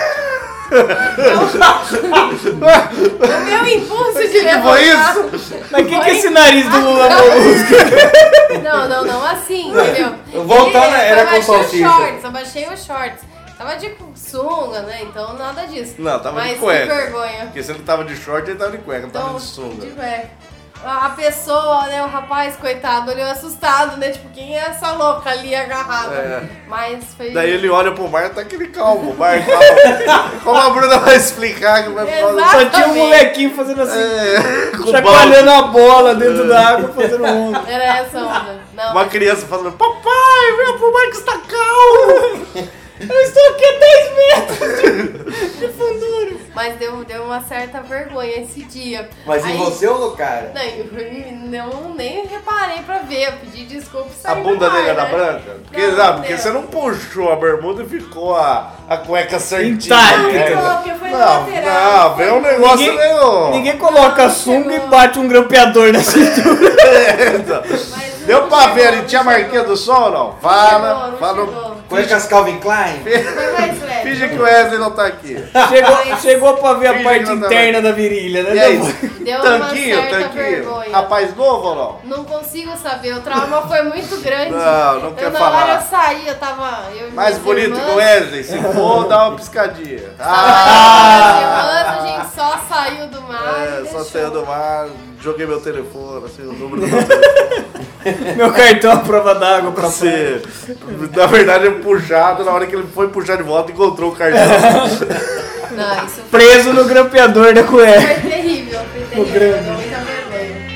O meu impulso de levantar... foi isso? Mas que é Foi esse nariz do Lula Molusco? Não, assim, entendeu? Voltando, E era eu com baixei os salsicha. shorts, eu baixei os shorts. Tava de sunga, né? Então nada disso. Não, tava Mas de cueca. que vergonha. Porque se ele tava de short, ele tava de cueca, não tava Então, de sunga. de cueca. A pessoa, né, o rapaz, coitado, olhou assustado, né? Tipo, quem é essa louca ali agarrada? É. Mas foi... Daí ele olha pro mar, tá aquele calmo, o mar calmo. Como a Bruna vai explicar que vai falar? Só tinha um molequinho fazendo assim, Com chacoalhando a bola dentro da água, fazendo onda. Era essa onda. Não, Uma criança falando, papai, venha pro mar que está calmo. Eu estou aqui a 10 metros de fundura. mas deu uma certa vergonha esse dia. Mas Aí- em você ou no cara? Não, nem reparei pra ver, eu pedi desculpa e A saí bunda do mar, dele era né? branca? Porque, Não, porque deu. você não puxou a bermuda e ficou a cueca certinha. Intacta. né? Não, porque foi na Não, lateral. não, vem um negócio Ninguém- meio... Ninguém coloca a sunga e bate um grampeador na cintura. Mas Deu não pra chegou, ver, ele não tinha chegou. marquinha do sol ou não? Não Fala, chegou, fala. não chegou. Cuecas Calvin Klein? Foi mais leve. Finge que o Wesley não tá aqui. Chegou pra ver a Finge parte que não tá interna da virilha, né? E aí, Deu tanquinho, uma certa tanquinho. vergonha. Rapaz novo ou não? Não consigo saber, o trauma foi muito grande. Não quer eu, na falar. hora eu saí, eu tava... Eu e Mais minhas bonito irmãs, que o Wesley, se for, dá uma piscadinha. minhas irmãs, a gente só saiu do mar e É, deixou. só saiu do mar, joguei meu telefone, assim, o número do meu telefone. Meu cartão à prova d'água pra Você, na verdade, é puxado, na hora que ele foi puxar de volta, encontrou o cartão. Não, isso preso no grampeador da cueca. foi terrível, foi terrível. grande. Deu muita vergonha.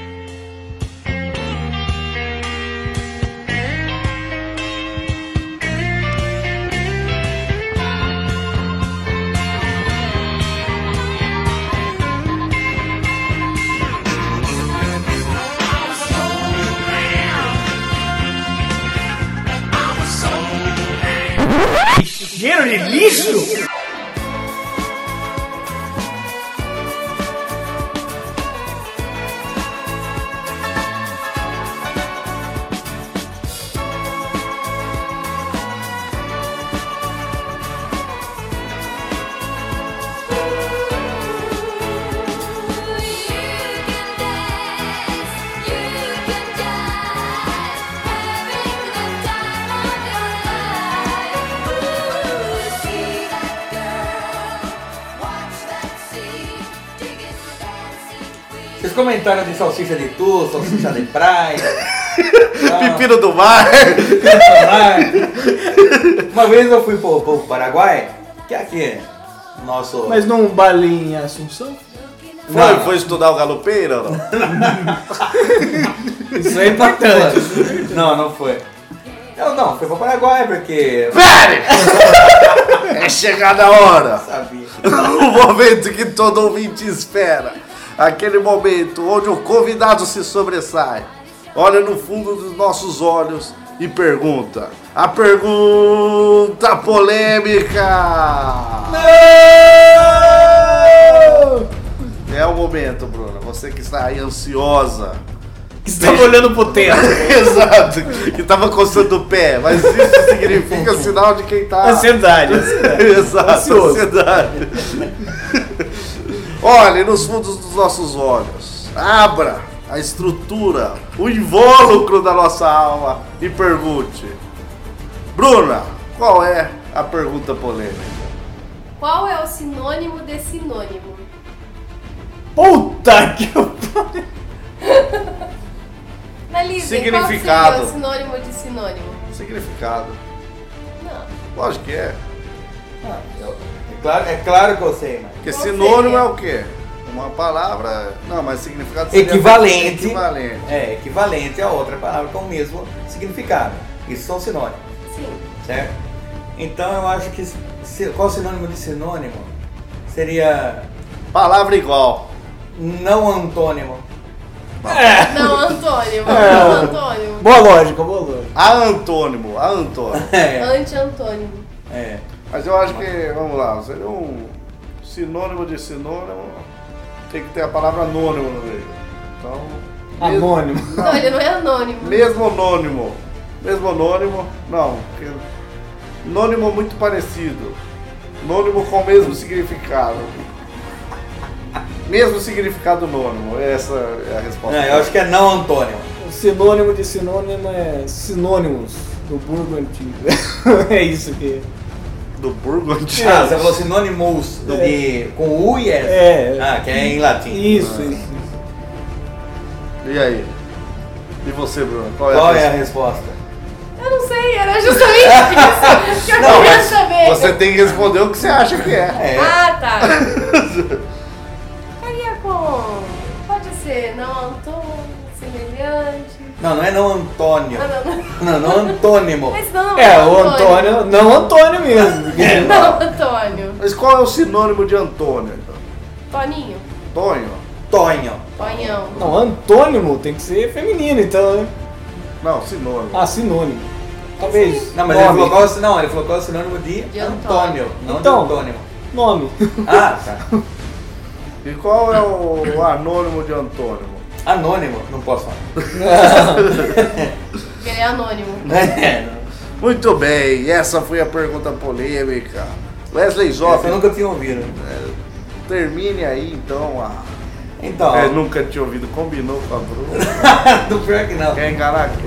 Cheiro de lixo? Vocês comentaram de salsicha de tu, salsicha de praia. Pepino do mar. Uma vez eu fui pro Paraguai, que é aqui, nosso... Mas num balinho em Assunção? Foi estudar o galopeiro ou não? Isso é importante. Não foi. Eu não, fui pro Paraguai porque... Pere! É chegada a hora. Sabia. O momento que todo ouvinte espera. Aquele momento onde o convidado se sobressai, olha no fundo dos nossos olhos e pergunta. A pergunta polêmica! É o momento, Bruna. Você que está aí ansiosa Que estava olhando pro teto. Exato, que tava coçando o pé, mas isso significa sinal de quem tá... Ansiedade. Exato, Ansioso. ansiedade. Olhe nos fundos dos nossos olhos, abra a estrutura, o invólucro da nossa alma e pergunte: Bruna, qual é a pergunta polêmica? Qual é o sinônimo de sinônimo? Puta que pariu. Analise, Significado. qual seria o sinônimo de sinônimo? Significado. Não. Lógico que é. É claro que eu sei, mas... Porque Qual sinônimo seria? é o quê? Uma palavra... Não, mas significado seria Equivalente. equivalente. É, equivalente a outra palavra com o mesmo significado. Isso são sinônimos, Sim. certo? Então eu acho que... Qual o sinônimo de sinônimo? Seria Palavra igual. não antônimo. Não, Antônio. Não, Antônimo. Boa lógica, boa lógica. A antônimo. É, Anti-antônimo. é. Mas eu acho que, vamos lá, seria um sinônimo de sinônimo, tem que ter a palavra anônimo no meio. Então... Anônimo. Não, ele não é anônimo. Mesmo anônimo. Mesmo anônimo, não. Porque anônimo muito parecido. Anônimo com o mesmo significado. Mesmo significado anônimo. Essa é a resposta. Não, eu acho que é não antônimo. O sinônimo de sinônimo é sinônimos do burgo antigo. É isso que Do burgo antigo. Ah, você falou sinônimos com U e S. É. Ah, que é em latim. Isso. E aí? E você, Bruno? Qual é a resposta? Eu não sei, era justamente isso que eu Não, queria mas saber. Você tem que responder o que você acha que é. Ah, tá. Ficaria com... Pode ser não antônimo, semelhante... Não, não é não Antônio. Ah, não. Não antônimo. Mas não, É, o Antônio, não Antônio mesmo. porque- Não, Antônio. Mas qual é o sinônimo de Antônio? Então? Toninho. Tonho? Tonho. Tonhão. Não, antônimo tem que ser feminino, então, né? Não, sinônimo. Ah, sinônimo. Talvez. Não, mas nome. ele falou qual é o sinônimo de De Antônio, não Então. de Antônimo. Nome. Ah, tá. E qual é o anônimo de Antônimo? Anônimo, não posso falar. Ele é anônimo. É, não. Muito bem, essa foi a pergunta polêmica. Wesley Zop, Eu nunca tinha ouvido. termine aí então a... Então, nunca tinha ouvido, combinou com a Bruna. do pior que não. Quer enganar quem?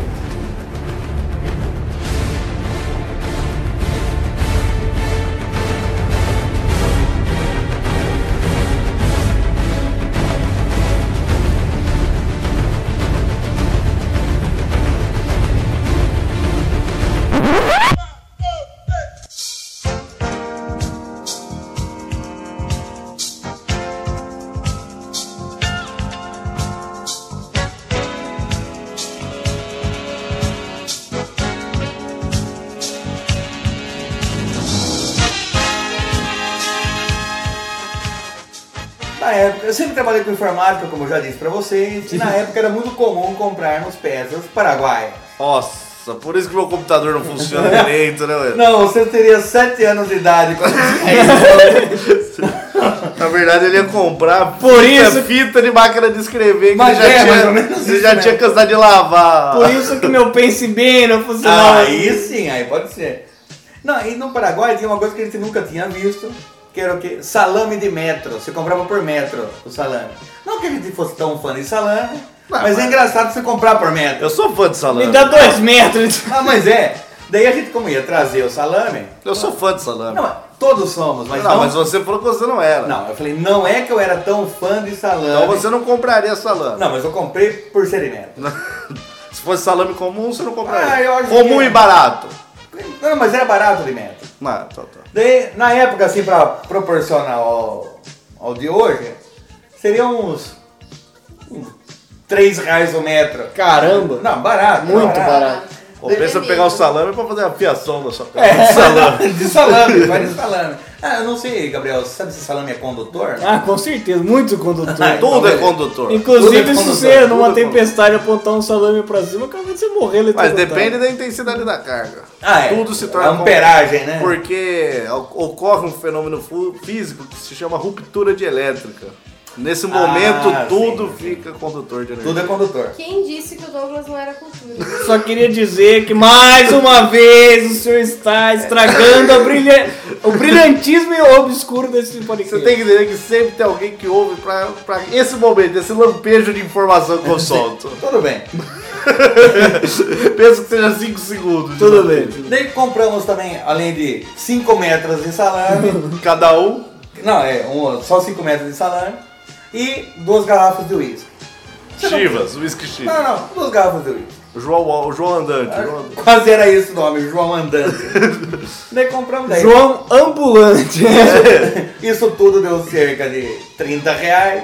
Na época, eu sempre trabalhei com informática, como eu já disse pra vocês, e na época era muito comum comprarmos peças paraguaias. Nossa, por isso que meu computador não funciona direito, né, Wesley? Não, você teria 7 anos de idade quando Na verdade ele ia comprar Por isso- fita de máquina de escrever que Mas ele já é, mais ou tinha, menos você isso já mesmo. tinha cansado de lavar. Por isso que meu Pense Bem não funcionava. Aí sim, aí pode ser. Não, e no Paraguai tinha uma coisa que a gente nunca tinha visto, que era o quê? Salame de metro. Você comprava por metro o salame. Não que a gente fosse tão fã de salame, mas é engraçado você comprar por metro. Eu sou fã de salame. Me dá 2 metros. Ah, mas é. Daí a gente, como ia trazer o salame... Eu sou fã de salame. Não, mas todos somos, mas não, não... mas você falou que você não era. Não, eu falei, não é que eu era tão fã de salame. Então você não compraria salame. Não, mas eu comprei por ser de metro. Se fosse salame comum, você não compraria. Ah, eu acho comum que é. e barato. Não, mas era barato de metro. Tá. Daí, na época, assim, pra proporcionar ao de hoje, seria uns 3 reais o metro. Caramba. Não, barato. Muito barato. Compensa pegar o salame pra fazer a fiação da sua É. casa de salame. De salame, vai de salame. Ah, eu não sei, Gabriel, você sabe se salame é condutor? Ah, com certeza, muito condutor. Ah, Tudo é beleza. condutor. Inclusive, Tudo é se condutor, você tudo numa é tempestade apontar um salame pra cima, acaba de você morrer Mas eletrocutado. depende da intensidade da carga. Ah, é. Tudo se torna A amperagem, né? Porque ocorre um fenômeno físico que se chama ruptura de elétrica. Nesse momento, Ah, tudo sim. fica condutor de energia. Tudo é condutor. Quem disse que o Douglas não era cultura? Só queria dizer que mais uma vez o senhor está estragando o brilhantismo e o obscuro desse podcast. Você tem que entender que sempre tem alguém que ouve pra esse momento, esse lampejo de informação que eu solto. Tudo bem. Penso que seja 5 segundos. Tudo bem. Daí compramos também, além de 5 metros de salame. Cada um. Não, só 5 metros de salame. E 2 garrafas de uísque. Chivas, whisky Chivas. Não, 2 garrafas de uísque. O João Andante. João Andante. Quase era isso o nome, João Andante. Daí compramos 10. João Ambulante. Isso tudo deu cerca de 30 reais.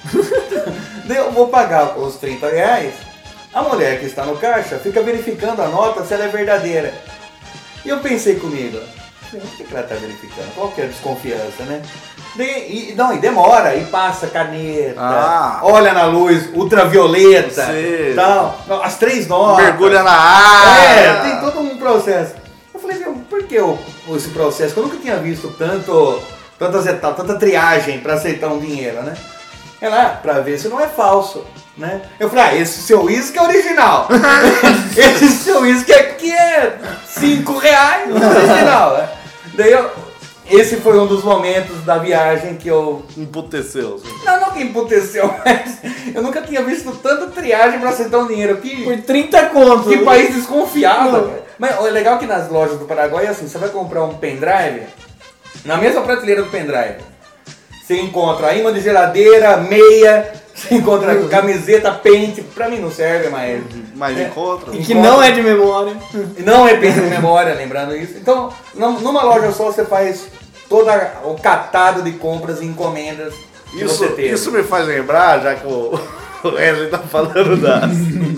Daí eu vou pagar os 30 reais. A mulher que está no caixa fica verificando a nota se ela é verdadeira. E eu pensei comigo, o que ela está verificando? Qual que é a desconfiança, né? E demora, e passa caneta, olha na luz ultravioleta, tal, as 3 notas. Mergulha na área. Tem todo um processo. Eu falei, viu, por que esse processo? Eu nunca tinha visto tantas etapas, tanta triagem para aceitar um dinheiro, né? Ela, pra ver se não é falso, né? Eu falei, esse seu uísque é original. Esse seu uísque aqui é 5 reais, não é original, né? Daí esse foi um dos momentos da viagem que eu... Emputeceu. Não que emputeceu, mas eu nunca tinha visto tanta triagem pra aceitar um dinheiro. Por 30 contos. Que país desconfiado. Cara. Mas o legal é que nas lojas do Paraguai é assim, você vai comprar um pendrive, na mesma prateleira do pendrive, você encontra imã de geladeira, meia, você encontra camiseta, pente, pra mim não serve, mas encontra. E que não é de memória. Não é pente de memória, lembrando isso. Então, numa loja só você faz todo o catado de compras e encomendas que você teve. Isso me faz lembrar, já que o Wesley tá falando das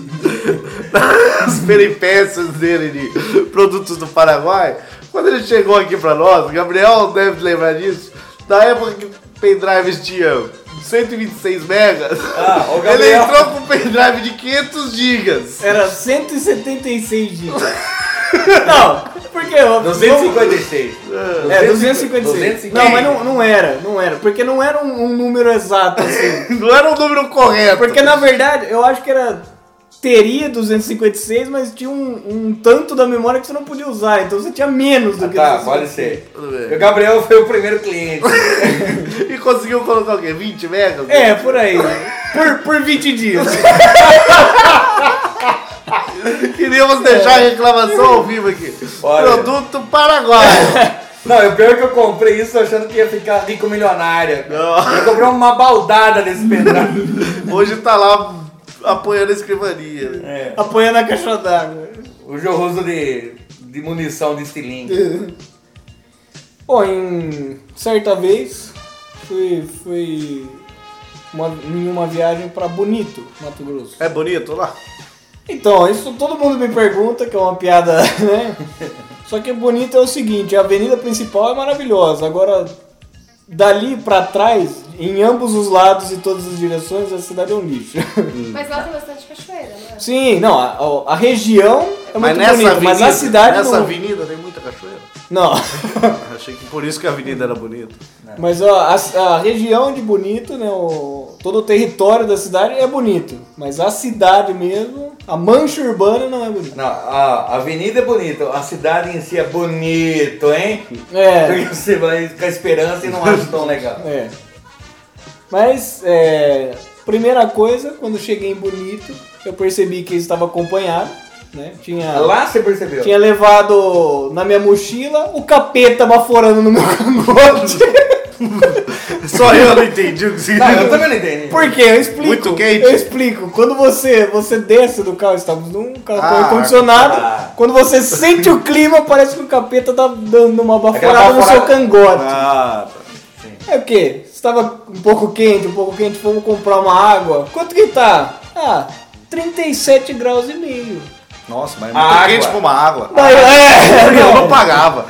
peripécias dele de produtos do Paraguai. Quando ele chegou aqui pra nós, o Gabriel deve lembrar disso, da época que pendrives tinham 126 megas, o Gabriel... ele entrou com um pendrive de 500 gigas. Era 176 gigas. Não, porque... 256. 256. Não, mas não era. Porque não era um número exato, assim. Não era um número correto. Porque, na verdade, eu acho que teria 256, mas tinha um tanto da memória que você não podia usar. Então você tinha menos do que 256. Pode ser. O Gabriel foi o primeiro cliente. E conseguiu colocar o quê? 20 megas? Por aí. Por 20 dias. Queríamos deixar a reclamação ao vivo aqui. Olha. Produto paraguaio. Não, o pior é que eu comprei isso achando que ia ficar rico milionário. Eu comprei uma baldada desse pendrive. Hoje tá lá apoiando a escrivania. Apoiando a caixa d'água. O jorroso de munição de estilingue. Bom, em certa vez fui em uma viagem pra Bonito, Mato Grosso. É bonito lá? Então, isso todo mundo me pergunta, que é uma piada, né? Só que Bonito é o seguinte, a avenida principal é maravilhosa, agora dali pra trás, em ambos os lados e todas as direções, a cidade é um lixo. Mas lá tem bastante cachoeira, não é? Sim, não, a região é muito bonita, mas a cidade nessa não... avenida tem muita cachoeira? Não. Achei que por isso que a avenida era bonita. Mas ó, a região de Bonito, né, todo o território da cidade é bonito, mas a cidade mesmo, a mancha urbana não é bonita. Não, a avenida é bonita, a cidade em si é bonito, hein? Porque você vai com a esperança e não acha tão legal. Mas, primeira coisa, quando cheguei em Bonito, eu percebi que estava acompanhado, né? Lá você percebeu? Tinha levado na minha mochila o capeta baforando no meu cangote. Só eu não entendi o que significa. Não, eu também não entendi. Por quê? Eu explico. Muito quente. Eu explico. Quando você desce do carro, estamos num carro com ar-condicionado, quando você sente o clima, parece que o capeta tá dando uma baforada no seu cangote. Sim. É o quê? Estava um pouco quente, fomos comprar uma água. Quanto que tá? 37 graus e meio. Nossa, mas é muito quente pra uma água. Eu não pagava.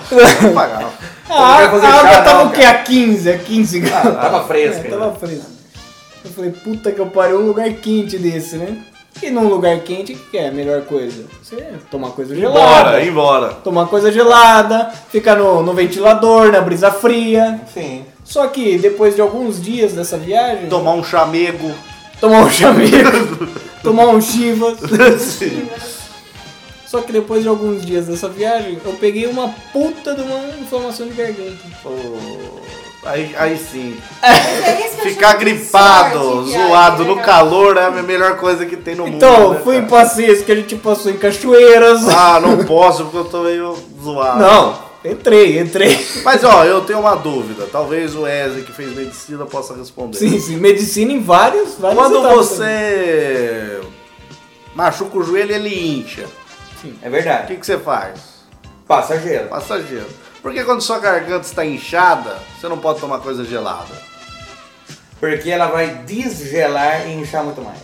A água tava o quê? A 15 graus. Tava fresca. Tava fresca. Eu falei, puta que eu pariu, um lugar quente desse, né? E num lugar quente, o que é a melhor coisa? Você tomar coisa gelada. Embora. Tomar coisa gelada, ficar no ventilador, na brisa fria. Sim. Só que depois de alguns dias dessa viagem, Tomar um chamego. tomar um chameiro, tomar um chivas. Sim. Só que depois de alguns dias dessa viagem, eu peguei uma puta de uma inflamação de garganta. Pô, aí sim. É isso que eu Ficar chamo de gripado, sorte, zoado viagem, no né, calor é a melhor coisa que tem no mundo. Então, né, fui em cara? passeios que a gente passou em cachoeiras. Ah, não posso porque eu tô meio zoado. Não, entrei. Mas ó, eu tenho uma dúvida. Talvez o Wesley que fez medicina possa responder. Sim, medicina em várias Quando etapas. você machuca o joelho, ele incha. É O verdade. que você faz? Passa gelo. Passa gelo. Porque quando sua garganta está inchada, você não pode tomar coisa gelada. Porque ela vai desgelar e inchar muito mais.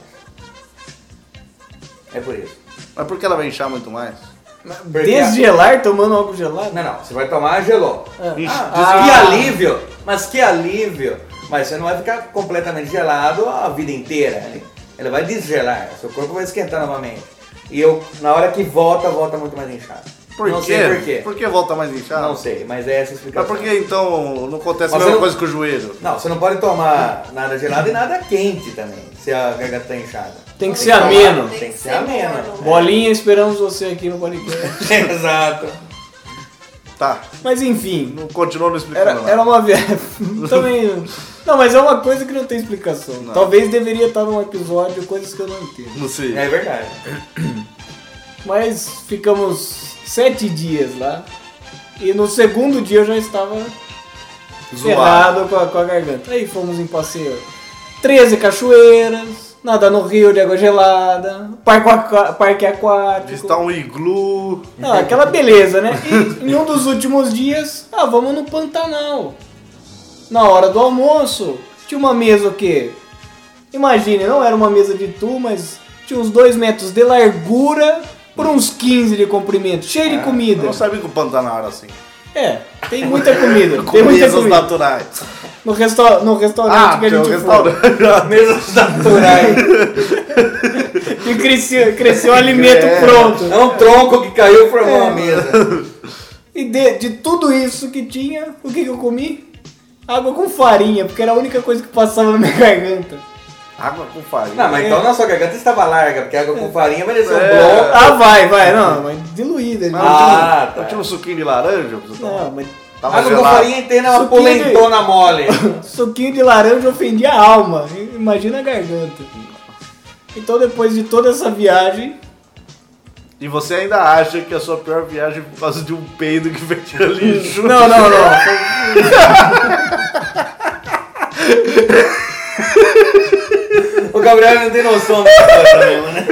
É por isso. Mas por que ela vai inchar muito mais? Porque Desgelar tomando algo gelado? Não, você vai tomar gelou. Incha- Que alívio! Mas que alívio! Mas você não vai ficar completamente gelado a vida inteira. Né? Ele vai desgelar, seu corpo vai esquentar novamente. E na hora que volta muito mais inchado. Por não quê? sei por quê. Por que volta mais inchado? Não sei, mas é essa a explicação. Mas por que então não acontece a Mas mesma eu- coisa com o joelho? Não, você não pode tomar nada gelado e nada quente também, se a garganta tá inchada. Tem que ser ameno. Tem que ser ameno. morno. Bolinha, esperamos você aqui no podcast. Exato. Tá, Mas enfim, não continua não explicando nada. era uma viagem. Também. Não, mas é uma coisa que não tem explicação. Não. Talvez deveria estar num episódio, coisas que eu não entendo. Não sei. É verdade. Mas ficamos 7 dias lá. E no segundo dia eu já estava ferrado com a garganta. Aí fomos em passeio 13 cachoeiras, nadar no rio de água gelada, parque aquático. Visitar um iglu. Não, aquela beleza, né? E em um dos últimos dias, vamos no Pantanal. Na hora do almoço, tinha uma mesa o quê? Imagine, não era uma mesa de tu, mas tinha uns 2 metros de largura por uns 15 de comprimento, cheio de Eu comida. não sabia que o Pantanal era assim. É, tem muita comida. Com Tem muita mesas comida. naturais. No restaurante que a tem um gente foi. restaurante. Mesas naturais. E cresceu alimento É. pronto. É um tronco que caiu e formou uma mesa. E de tudo isso que tinha, o que eu comi? Água com farinha, porque era a única coisa que passava na minha garganta. Água com farinha. Não, mas então na sua garganta estava larga, porque água com farinha vai descer um É. bloco. Ah, vai, não, mas diluída. Mas Ah, não tá. tinha um suquinho de laranja pra você tomar? Não, mas Tava Água com gelado. farinha inteira é uma Suquinho de- polentona mole. suquinho de laranja ofendia a alma, imagina a garganta. Então depois de toda essa viagem, E você ainda acha que a sua pior viagem é por causa de um peido que vendia lixo? não. O Gabriel não tem noção dessa coisa mesmo, né?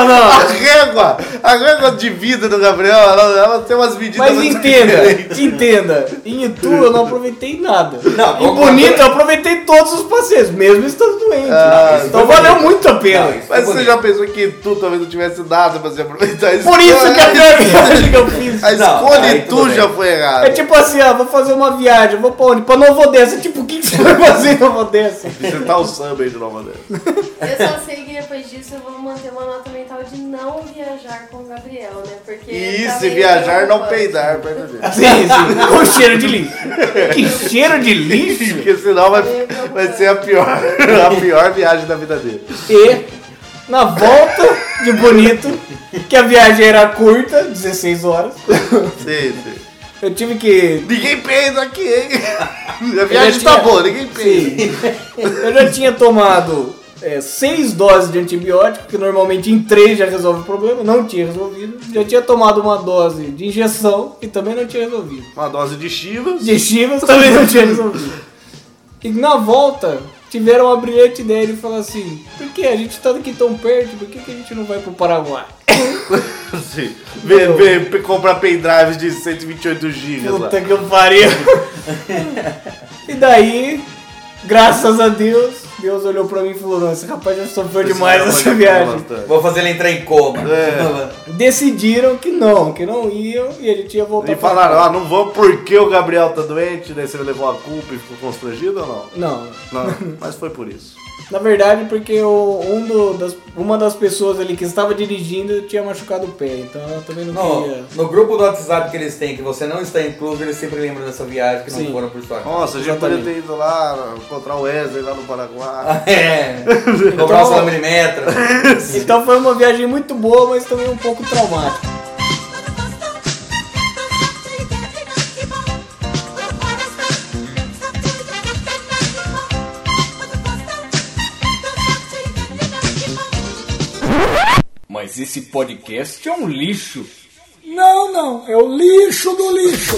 A régua de vida do Gabriel, ela tem umas medidas Mas muito entenda, diferentes. em Itu eu não aproveitei nada. Não, Em Bonito eu aproveitei todos os passeios, mesmo estando doente. Então valeu muito a pena. Não, isso Mas é você bonito. já pensou que tu talvez não tivesse nada pra você aproveitar isso? Por isso que a pior viagem que eu fiz. A Não, escolha aí em tudo tu bem. já foi errada. É tipo assim, vou fazer uma viagem, vou pra onde? Pra Nova Odessa. Tipo, o que você vai fazer em Nova Odessa? Visitar o samba aí de Nova Odessa. Eu só sei que depois disso eu vou manter uma nota mental de não viajar com o Gabriel, né? Porque E tá se meio viajar, não preocupante. peidar perto dele. Sim, com cheiro de lixo. Que cheiro de lixo? Porque senão vai ser a pior viagem da vida dele. E na volta de Bonito, que a viagem era curta, 16 horas, Sim. eu tive que... Ninguém peida aqui, hein? A Eu viagem já tá tinha- boa, ninguém peida. Sim. Eu já tinha tomado 6 doses de antibiótico, que normalmente em 3 já resolve o problema, não tinha resolvido. Já tinha tomado uma dose de injeção, que também não tinha resolvido. Uma dose de chivas. De Chivas também não tinha resolvido. E na volta, tiveram uma brilhante ideia de falar assim, por que a gente tá aqui tão perto, por que a gente não vai pro Paraguai? Sim. Vem comprar pendrives de 128 GB lá. Puta que eu pariu. E daí, graças a Deus, Deus olhou pra mim e falou, não, esse rapaz já sofreu demais nessa viagem. Vou fazer ele entrar em coma. Decidiram que não iam e a gente ia voltar E falaram, não vamos porque o Gabriel tá doente, daí você levou a culpa e ficou constrangido ou não? Não. Não, mas foi por isso. Na verdade, porque uma das pessoas ali que estava dirigindo tinha machucado o pé, então ela também não queria. No grupo do WhatsApp que eles têm, que você não está incluso, eles sempre lembram dessa viagem que Sim. não foram por sua conta. Nossa, a gente Exatamente. poderia ter ido lá encontrar o Wesley lá no Paraguai. É, comprar um salame-metro. Então foi uma viagem muito boa, mas também um pouco traumática. Mas esse podcast é um lixo. Não, é o lixo do lixo.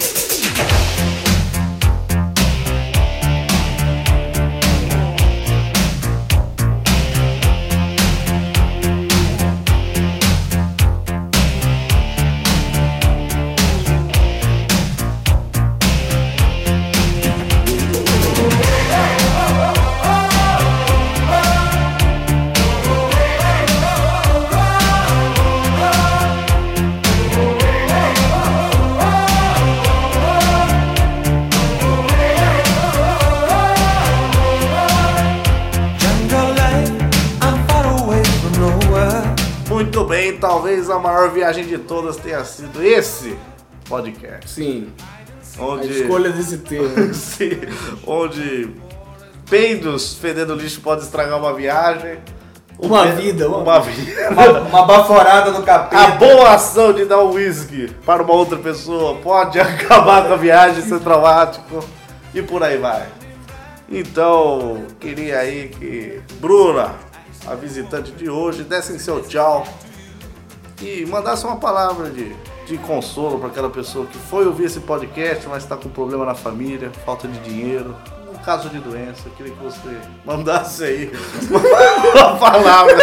Muito bem, talvez a maior viagem de todas tenha sido esse podcast. Sim, a Onde, escolha desse tema. Sim, onde peidos fedendo lixo pode estragar uma viagem. Uma vida. Uma vida. Uma baforada no capeta. A boa ação de dar um whisky para uma outra pessoa pode acabar com a viagem, ser traumático e por aí vai. Então, queria aí que Bruna, a visitante de hoje, dessem seu tchau e mandasse uma palavra de consolo para aquela pessoa que foi ouvir esse podcast, mas está com problema na família, falta de dinheiro, um caso de doença. Eu queria que você mandasse aí uma palavra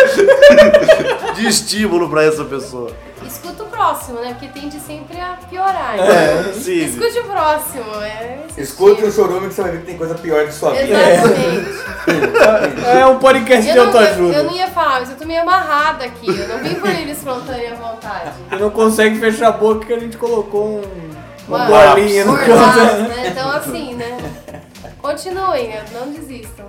de estímulo para essa pessoa. Escuta o próximo, né? Porque tende sempre a piorar. Né? Sim. Escute o próximo. Escute o chorume que você vai ver que tem coisa pior que sua vida. Exatamente. É um podcast de Eu autoajuda. não ia falar, mas eu tô meio amarrada aqui. Eu não vim por livre espontânea vontade. Você não consegue fechar a boca que a gente colocou uma Uma bolinha no Mordaz, canto. né? Então assim, né? Continuem, não desistam.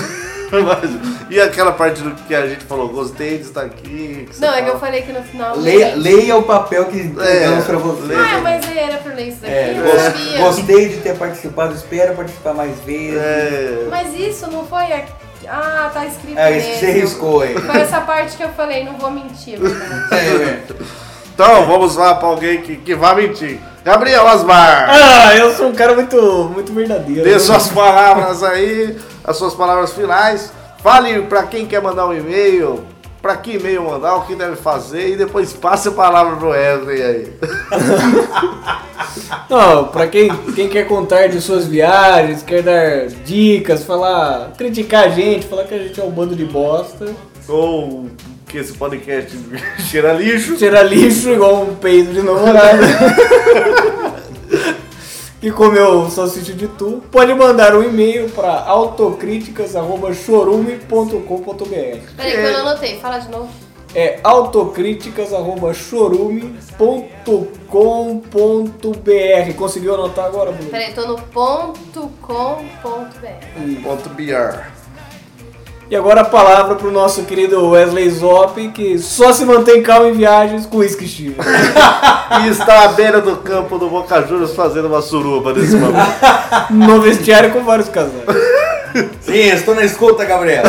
E aquela parte do que a gente falou, gostei de estar aqui. Que você Não, é que fala. eu falei que no final... Leia o papel que damos pra você. Ah, mas era pra ler isso daqui, É, eu não sabia. gostei de ter participado, espero participar mais vezes. Mas isso não foi... Ah, tá escrito É isso que você mesmo. riscou aí. Foi essa parte que eu falei, não vou mentir. Verdade. Então, vamos lá pra alguém que vai mentir. Gabriel Asmar, Ah, eu sou um cara muito verdadeiro. dê suas palavras aí, as suas palavras finais. Fale pra quem quer mandar um e-mail, pra que e-mail mandar, o que deve fazer e depois passe a palavra pro Wesley aí. Não, pra quem quer contar de suas viagens, quer dar dicas, criticar a gente, falar que a gente é um bando de bosta. Ou que esse podcast cheira lixo. Cheira lixo igual um peido de namorada. Que comeu salsicha de tu. Pode mandar um e-mail para autocríticas@chorume.com.br. Peraí que eu não anotei, fala de novo. É autocríticas@chorume.com.br. Conseguiu anotar agora, Bruno? Peraí, tô no .com.br. .br. E agora a palavra pro nosso querido Wesley Zop, que só se mantém calmo em viagens com uísque Chivas. E está à beira do campo do Boca Juniors fazendo uma suruba nesse momento. No vestiário com vários casais. Sim, estou na escuta, Gabriel.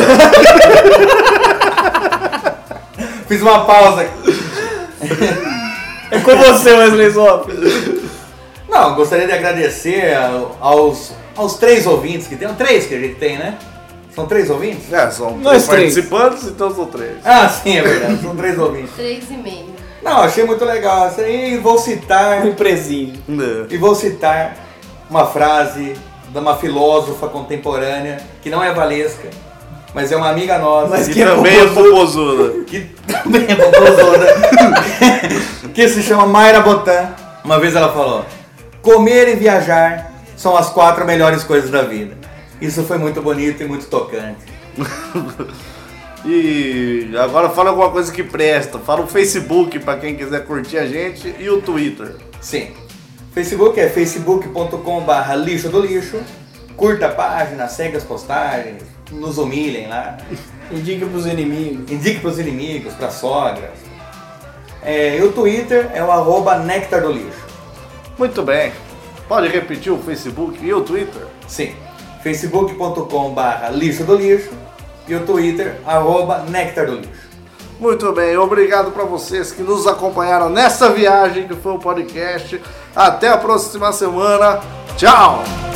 Fiz uma pausa aqui. É com você, Wesley Zop. Não, gostaria de agradecer aos 3 ouvintes que tem. 3 que a gente tem, né? São 3 ouvintes? São Nós 3 três. participantes, então são 3. Ah, sim, é verdade. São 3 ouvintes. 3,5. Não, achei muito legal. E vou citar Empresinho. uma frase de uma filósofa contemporânea que não é Valesca, mas é uma amiga nossa. Mas Que também é popozuda. Que também é popozona. Que se chama Mayra Botan. Uma vez ela falou: comer e viajar são as 4 melhores coisas da vida. Isso foi muito bonito e muito tocante. E agora fala alguma coisa que presta. Fala o Facebook pra quem quiser curtir a gente e o Twitter. Sim. Facebook é facebook.com/lixo do lixo. Curta a página, segue as postagens, nos humilhem lá. Indique pros inimigos. Indique pros inimigos, pra sogra. E o Twitter é o @Néctar do Lixo. Muito bem. Pode repetir o Facebook e o Twitter? Sim. facebook.com/lixo do lixo e o Twitter @Néctar do Lixo. Muito bem, obrigado para vocês que nos acompanharam nessa viagem que foi o podcast. Até a próxima semana. Tchau!